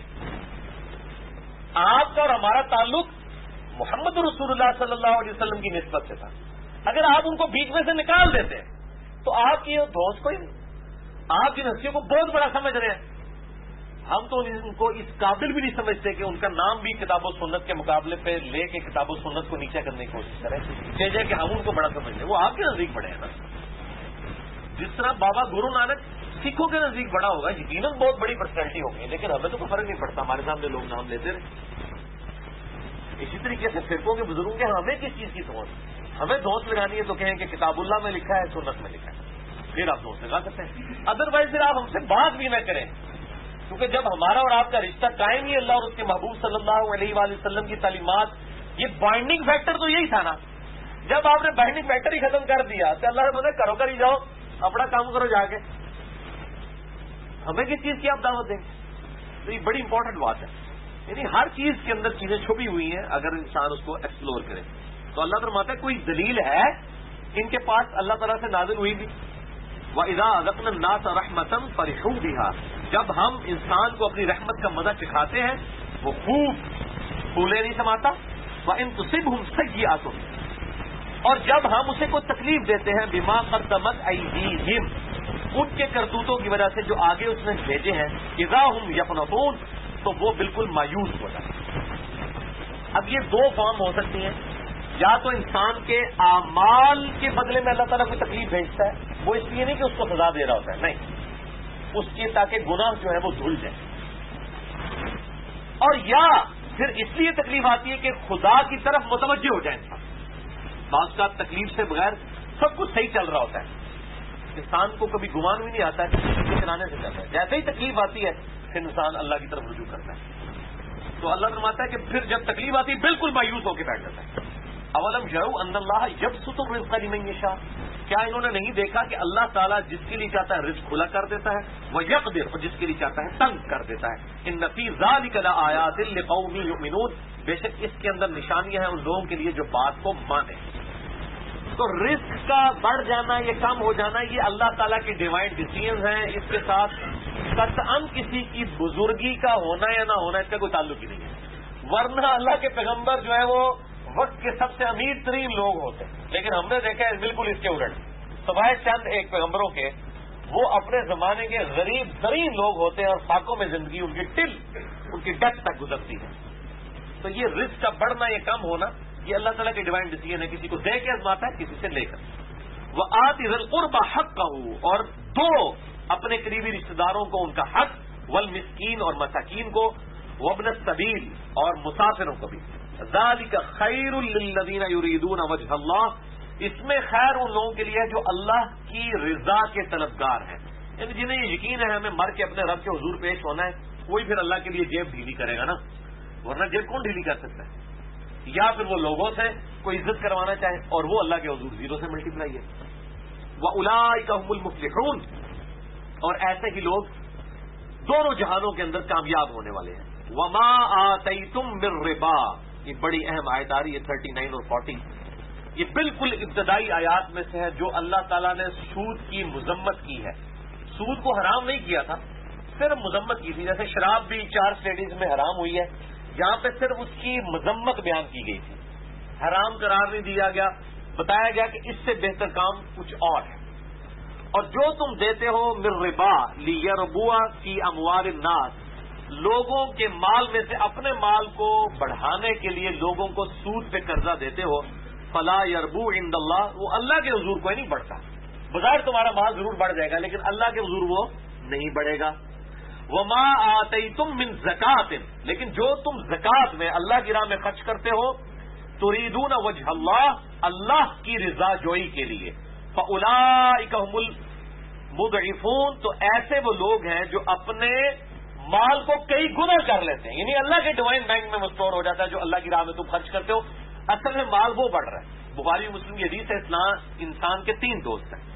Speaker 2: آپ کا اور ہمارا تعلق محمد رسول اللہ صلی اللہ علیہ وسلم کی نسبت سے تھا. اگر آپ ان کو بیچ میں سے نکال دیتے تو آپ کی دھونس کوئی نہیں. آپ جن ہستیوں کو بہت بڑا سمجھ رہے ہیں, ہم تو ان کو اس قابل بھی نہیں سمجھتے کہ ان کا نام بھی کتاب و سنت کے مقابلے پہ لے کے کتاب و سنت کو نیچے کرنے کی کوشش کریں, جیسے کہ ہم ان کو بڑا سمجھتے ہیں. وہ آپ کے نزدیک بڑے ہیں نا. جس طرح بابا گرو نانک سکھوں کے نزدیک بڑا ہوگا, یقیناً بہت بڑی پرسنالٹی ہوگی, لیکن ہمیں تو کوئی فرق نہیں پڑتا, ہمارے سامنے لوگ نام لیتے رہے. اسی طریقے سے فرقوں کے بزرگوں کے ہمیں کس چیز کی دھونس, ہمیں دھونس لگانی ہے تو کہیں کہ کتاب اللہ میں لکھا ہے, سنت میں لکھا ہے, پھر آپ دھونس لگا سکتے ہیں. ادروائز پھر آپ ہم سے بات بھی نہ کریں, کیونکہ جب ہمارا اور آپ کا رشتہ قائم ہی اللہ اور اس کے محبوب صلی اللہ علیہ وآلہ وسلم کی تعلیمات, یہ بائنڈنگ فیکٹر تو یہی تھا نا جب آپ نے بائنڈنگ میٹر ہی ختم کر دیا تو اللہ نے بولے کرو کر ہی جاؤ، اپنا کام کرو جا کے، ہمیں کس چیز کی آپ دعوت دیں گے؟ تو یہ بڑی امپورٹنٹ بات ہے. یعنی ہر چیز کے اندر چیزیں چھپی ہوئی ہیں اگر انسان اس کو ایکسپلور کرے. تو اللہ فرماتا ہے کوئی دلیل ہے ان کے پاس اللہ تعالیٰ سے نازل ہوئی بھی. وَإِذَا أَذَقْنَا النَّاسَ رَحْمَةً فَرِحُوا بِهَا، جب ہم انسان کو اپنی رحمت کا مزہ چکھاتے ہیں وہ خوب پھولے نہیں سماتا. وَإِن تُصِبْهُمْ سَيِّئَةٌ، اور جب ہم اسے کوئی تکلیف دیتے ہیں بِمَا قَدَّمَتْ أَيْدِيهِمْ، ان کے کرتوتوں کی وجہ سے جو آگے اس نے بھیجے ہیں، اِذَا هُمْ يَقْنَطُونَ، تو وہ بالکل مایوس ہو جاتے ہیں. اب یہ دو فارم ہو سکتی ہیں، یا تو انسان کے اعمال کے بدلے میں اللہ تعالیٰ کوئی تکلیف بھیجتا ہے، وہ اس لیے نہیں کہ اس کو سزا دے رہا ہوتا ہے، نہیں، اس کے تاکہ گناہ جو ہے وہ دھل جائے. اور یا پھر اس لیے تکلیف آتی ہے کہ خدا کی طرف متوجہ ہو جائے انسان. بعض کا تکلیف سے بغیر سب کچھ صحیح چل رہا ہوتا ہے، انسان کو کبھی گمان بھی نہیں آتا ہے کہ چلانے سے چلتا ہے. جیسے ہی تکلیف آتی ہے پھر انسان اللہ کی طرف رجوع کرتا ہے. تو اللہ فرماتا ہے کہ پھر جب تکلیف آتی ہے بالکل مایوس ہو کے بیٹھ جاتا ہے. اولم یروا ان اللہ یبسط الرزق لمن یشاء، کیا انہوں نے نہیں دیکھا کہ اللہ تعالیٰ جس کے لیے چاہتا ہے رزق کھلا کر دیتا ہے، ویقدر، اور جس کے لیے چاہتا ہے تنگ کر دیتا ہے. ان فی ذلک لآیات لقوم یؤمنون، بے شک اس کے اندر نشانیاں ہیں ان لوگوں کے لیے جو بات کو مانے. تو رزق کا بڑھ جانا یا کم ہو جانا یہ اللہ تعالیٰ کی ڈیوائن ڈیسیژنز ہیں، اس کے ساتھ قطعاً کسی کی بزرگی کا ہونا یا نہ ہونا اس کا کوئی تعلق ہی نہیں ہے. ورنہ اللہ کے پیغمبر جو ہے وہ وقت کے سب سے امیر ترین لوگ ہوتے ہیں، لیکن ہم نے دیکھا ہے بالکل اس کے الٹ. سوائے چند ایک پیغمبروں کے وہ اپنے زمانے کے غریب ترین لوگ ہوتے ہیں اور فاقوں میں زندگی ان کی ٹل ان کی ڈیتھ تک گزرتی ہے. تو یہ رزق کا بڑھنا یا کم ہونا یہ اللہ تعالیٰ کی ڈیوائن ڈیسیژن ہے، کسی کو دے کے آزماتا ہے کسی سے لے کر. وَآتِ ذِی الْقُرْبَى حَقَّهُ، اور دو اپنے قریبی رشتہ داروں کو ان کا حق، والمسکین اور مساکین کو، وابن السبیل اور مسافروں کو بھی. ذالک خیر للذین یریدون وجہ اللہ، اس میں خیر ان لوگوں کے لیے جو اللہ کی رضا کے طلبگار ہیں، یعنی جنہیں یہ یقین ہے ہمیں مر کے اپنے رب کے حضور پیش ہونا ہے، وہی پھر اللہ کے لیے جیب ڈھیلی کرے گا نا، ورنہ جیب کون ڈھیلی کر سکتا ہے؟ یا پھر وہ لوگوں سے کوئی عزت کروانا چاہے اور وہ اللہ کے حضور زیرو سے ملٹیپلائی ہے. وَأُولَٰئِکَ هُمُ الْمُفْلِحُونَ، اور ایسے ہی لوگ دونوں جہانوں کے اندر کامیاب ہونے والے ہیں. وَمَا آتَيْتُم مِّن رِّبَا، یہ بڑی اہم آیت آ رہی ہے 39 اور 40. یہ بالکل ابتدائی آیات میں سے ہے جو اللہ تعالیٰ نے سود کی مذمت کی ہے. سود کو حرام نہیں کیا تھا، صرف مذمت کی تھی. جیسے شراب بھی 4 اسٹیٹس میں حرام ہوئی ہے، یہاں پہ صرف اس کی مذمت بیان کی گئی تھی، حرام قرار نہیں دیا گیا. بتایا گیا کہ اس سے بہتر کام کچھ اور ہے. اور جو تم دیتے ہو من ربا لیربو فی اموال الناس، لوگوں کے مال میں سے اپنے مال کو بڑھانے کے لیے لوگوں کو سود پہ قرضہ دیتے ہو، فلا یربو عند اللہ، وہ اللہ کے حضور کو ہی نہیں بڑھتا. بظاہر تمہارا مال ضرور بڑھ جائے گا لیکن اللہ کے حضور وہ نہیں بڑھے گا. وما آتیتم من زکات، لیکن جو تم زکات میں اللہ کی راہ میں خرچ کرتے ہو، تریدون وجہ اللہ، اللہ کی رضا جوئی کے لیے، فاولئک هم المضعفون، تو ایسے وہ لوگ ہیں جو اپنے مال کو کئی گنا کر لیتے ہیں. یعنی اللہ کے ڈیوائن بینک میں مستور ہو جاتا ہے جو اللہ کی راہ میں تم خرچ کرتے ہو، اصل میں مال وہ بڑھ رہا ہے. بخاری مسلم یہ حدیث ہے، انسان کے 3 دوست ہیں،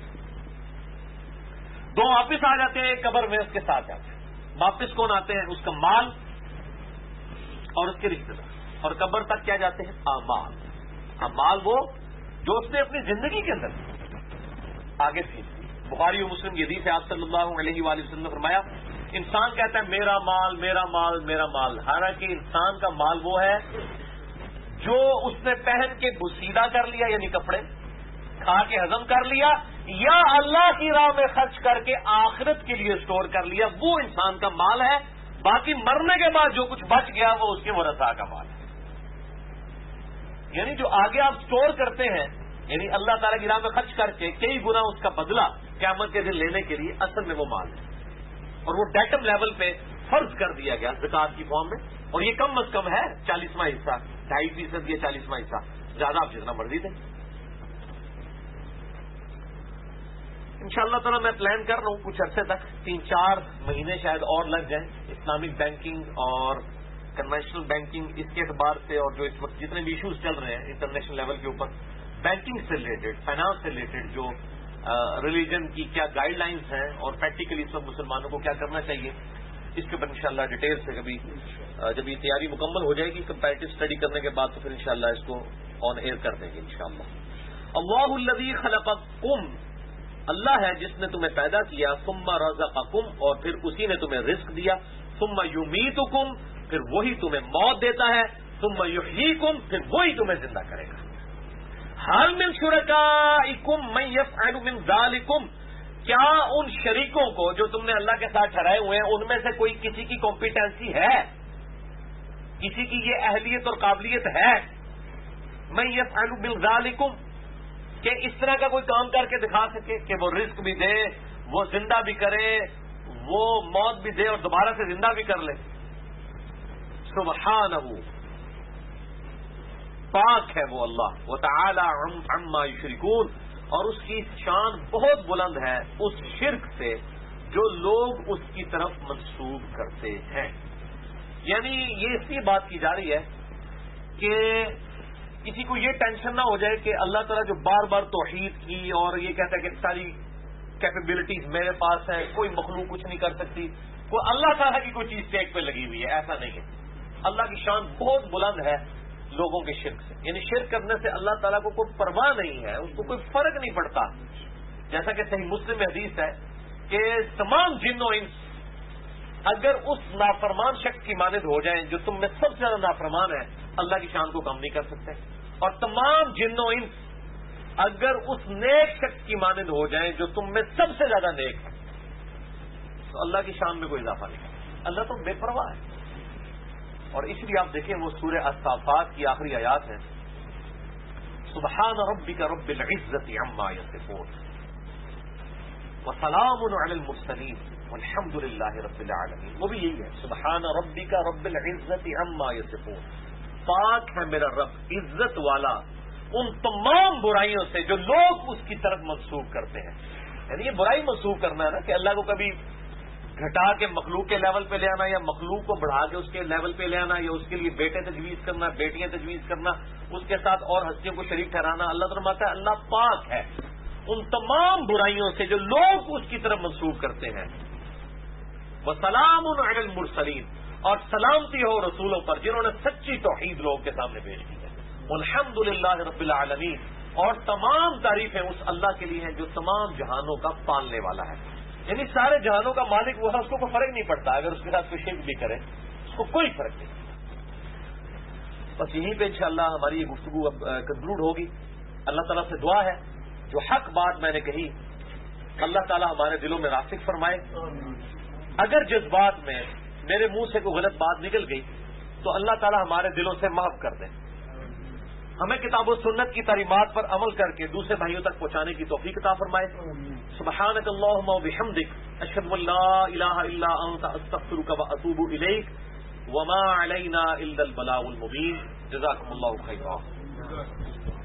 Speaker 2: 2 واپس آ جاتے ہیں قبر میں اس کے ساتھ جاتے ہیں. واپس کون آتے ہیں؟ اس کا مال اور اس کے رشتے دار. اور قبر تک کیا جاتے ہیں؟ اعمال. اعمال وہ جو اس نے اپنی زندگی کے اندر آگے تھی. بخاری و مسلم یہ حدیث ہے، آپ صلی اللہ علیہ وآلہ وسلم نے فرمایا انسان کہتا ہے میرا مال میرا مال میرا مال، حالانکہ انسان کا مال وہ ہے جو اس نے پہن کے بسیدہ کر لیا، یعنی کپڑے کھا کے ہضم کر لیا، یا اللہ کی راہ میں خرچ کر کے آخرت کے لیے سٹور کر لیا، وہ انسان کا مال ہے. باقی مرنے کے بعد جو کچھ بچ گیا وہ اس کے ورثاء کا مال ہے. یعنی جو آگے آپ سٹور کرتے ہیں، یعنی اللہ تعالیٰ کی راہ میں خرچ کر کے کئی گنا اس کا بدلہ قیامت کے دن لینے کے لیے، اصل میں وہ مال ہے. اور وہ ڈیٹم لیول پہ فرض کر دیا گیا زکات کی فارم میں، اور یہ کم از کم ہے 40واں حصہ، 2.5% یا 40واں حصہ، زیادہ آپ جتنا مرضی دیں. انشاءاللہ تعالیٰ میں پلان کر رہا ہوں کچھ عرصے تک 3-4 مہینے شاید اور لگ جائیں، اسلامک بینکنگ اور کنونشنل بینکنگ اس کے اعتبار سے، اور جو اس وقت جتنے بھی ایشوز چل رہے ہیں انٹرنیشنل لیول کے اوپر، بینکنگ سے ریلیٹڈ، فائنانس سے ریلیٹڈ جو ریلیجن کی کیا گائیڈ لائنز ہیں اور پریکٹیکلی اس وقت مسلمانوں کو کیا کرنا چاہیے، اس کے اوپر انشاءاللہ ڈیٹیل سے کبھی جب یہ تیاری مکمل ہو جائے گی کمپیریٹو اسٹڈی کرنے کے بعد تو پھر انشاءاللہ اس کو آن ایئر کر دیں گے انشاءاللہ۔ اللہ الذی خلقکم، اللہ ہے جس نے تمہیں پیدا کیا، ثم رزقکم، اور پھر اسی نے تمہیں رزق دیا، ثم یمیتکم، پھر وہی تمہیں موت دیتا ہے، ثم یحییکم، پھر وہی تمہیں زندہ کرے گا۔ هل من شرکائکم من یفعل من ذالکم، کیا ان شریکوں کو جو تم نے اللہ کے ساتھ ٹھہرائے ہوئے ہیں ان میں سے کوئی کسی کی کمپیٹنسی ہے، کسی کی یہ اہلیت اور قابلیت ہے، من یفعل من ذالکم، کہ اس طرح کا کوئی کام کر کے دکھا سکے کہ وہ رزق بھی دے، وہ زندہ بھی کرے، وہ موت بھی دے اور دوبارہ سے زندہ بھی کر لے؟ سبحانہ، پاک ہے وہ اللہ، وتعالی عما یشرکون، اور اس کی شان بہت بلند ہے اس شرک سے جو لوگ اس کی طرف منسوب کرتے ہیں۔ یعنی یہ اس لیے بات کی جا رہی ہے کہ کسی کو یہ ٹینشن نہ ہو جائے کہ اللہ تعالیٰ جو بار بار توحید کی اور یہ کہتا ہے کہ ساری کیپیبلٹیز میرے پاس ہے، کوئی مخلوق کچھ نہیں کر سکتی، کوئی اللہ تعالیٰ کی کوئی چیز ٹیک پہ لگی ہوئی ہے، ایسا نہیں ہے۔ اللہ کی شان بہت بلند ہے لوگوں کے شرک سے، یعنی شرک کرنے سے اللہ تعالیٰ کو کوئی پرواہ نہیں ہے، اس کو کوئی فرق نہیں پڑتا۔ جیسا کہ صحیح مسلم میں حدیث ہے کہ تمام جن و انس اگر اس نافرمان شخص کی مانند ہو جائیں جو تم میں سب سے زیادہ نافرمان ہے، اللہ کی شان کو کم نہیں کر سکتے، اور تمام جن و انس اگر اس نیک شخص کی مانند ہو جائیں جو تم میں سب سے زیادہ نیک ہے تو اللہ کی شان میں کوئی اضافہ نہیں کرتا، اللہ تو بے پرواہ ہے۔ اور اس لیے آپ دیکھیں وہ سورہ الصافات کی آخری آیات ہے، سبحان ربک رب العزت عما یصفون وسلام علی المرسلین والحمد للہ رب العالمین، وہ بھی یہی ہے، سبحان ربک رب العزت عما یصفون، پاک ہے میرا رب عزت والا ان تمام برائیوں سے جو لوگ اس کی طرف منسوب کرتے ہیں۔ یعنی یہ برائی منسوب کرنا ہے نا کہ اللہ کو کبھی گھٹا کے مخلوق کے لیول پہ لے آنا، یا مخلوق کو بڑھا کے اس کے لیول پہ لے آنا، یا اس کے لیے بیٹے تجویز کرنا، بیٹیاں تجویز کرنا، اس کے ساتھ اور ہستیوں کو شریک ٹھہرانا۔ اللہ فرماتا ہے اللہ پاک ہے ان تمام برائیوں سے جو لوگ اس کی طرف منسوب کرتے ہیں۔ وسلام علی المرسلین، اور سلامتی ہو رسولوں پر جنہوں نے سچی توحید لوگوں کے سامنے پیش کی ہے۔ الحمد للہ رب العالمین، اور تمام تعریفیں اس اللہ کے لیے ہیں جو تمام جہانوں کا پالنے والا ہے، یعنی سارے جہانوں کا مالک وہ ہے، اس کو کوئی فرق نہیں پڑتا اگر اس کے ساتھ کوئی شرک بھی کرے، اس کو کوئی فرق نہیں۔ بس یہیں پہ انشاءاللہ ہماری یہ گفتگو اب کنکلوڈ ہوگی۔ اللہ تعالیٰ سے دعا ہے جو حق بات میں نے کہی اللہ تعالیٰ ہمارے دلوں میں راسخ فرمائے، اگر جذبات میں میرے منہ سے کوئی غلط بات نکل گئی تو اللہ تعالیٰ ہمارے دلوں سے معاف کر دیں، ہمیں کتاب و سنت کی تعلیمات پر عمل کر کے دوسرے بھائیوں تک پہنچانے کی توفیق عطا فرمائے۔ سبحانک اللہم و بحمدک، اشہد ان لا الہ الا انت، استغفرک و اتوب الیک، وما علینا الا البلاغ المبین۔ جزاکم اللہ خیرا۔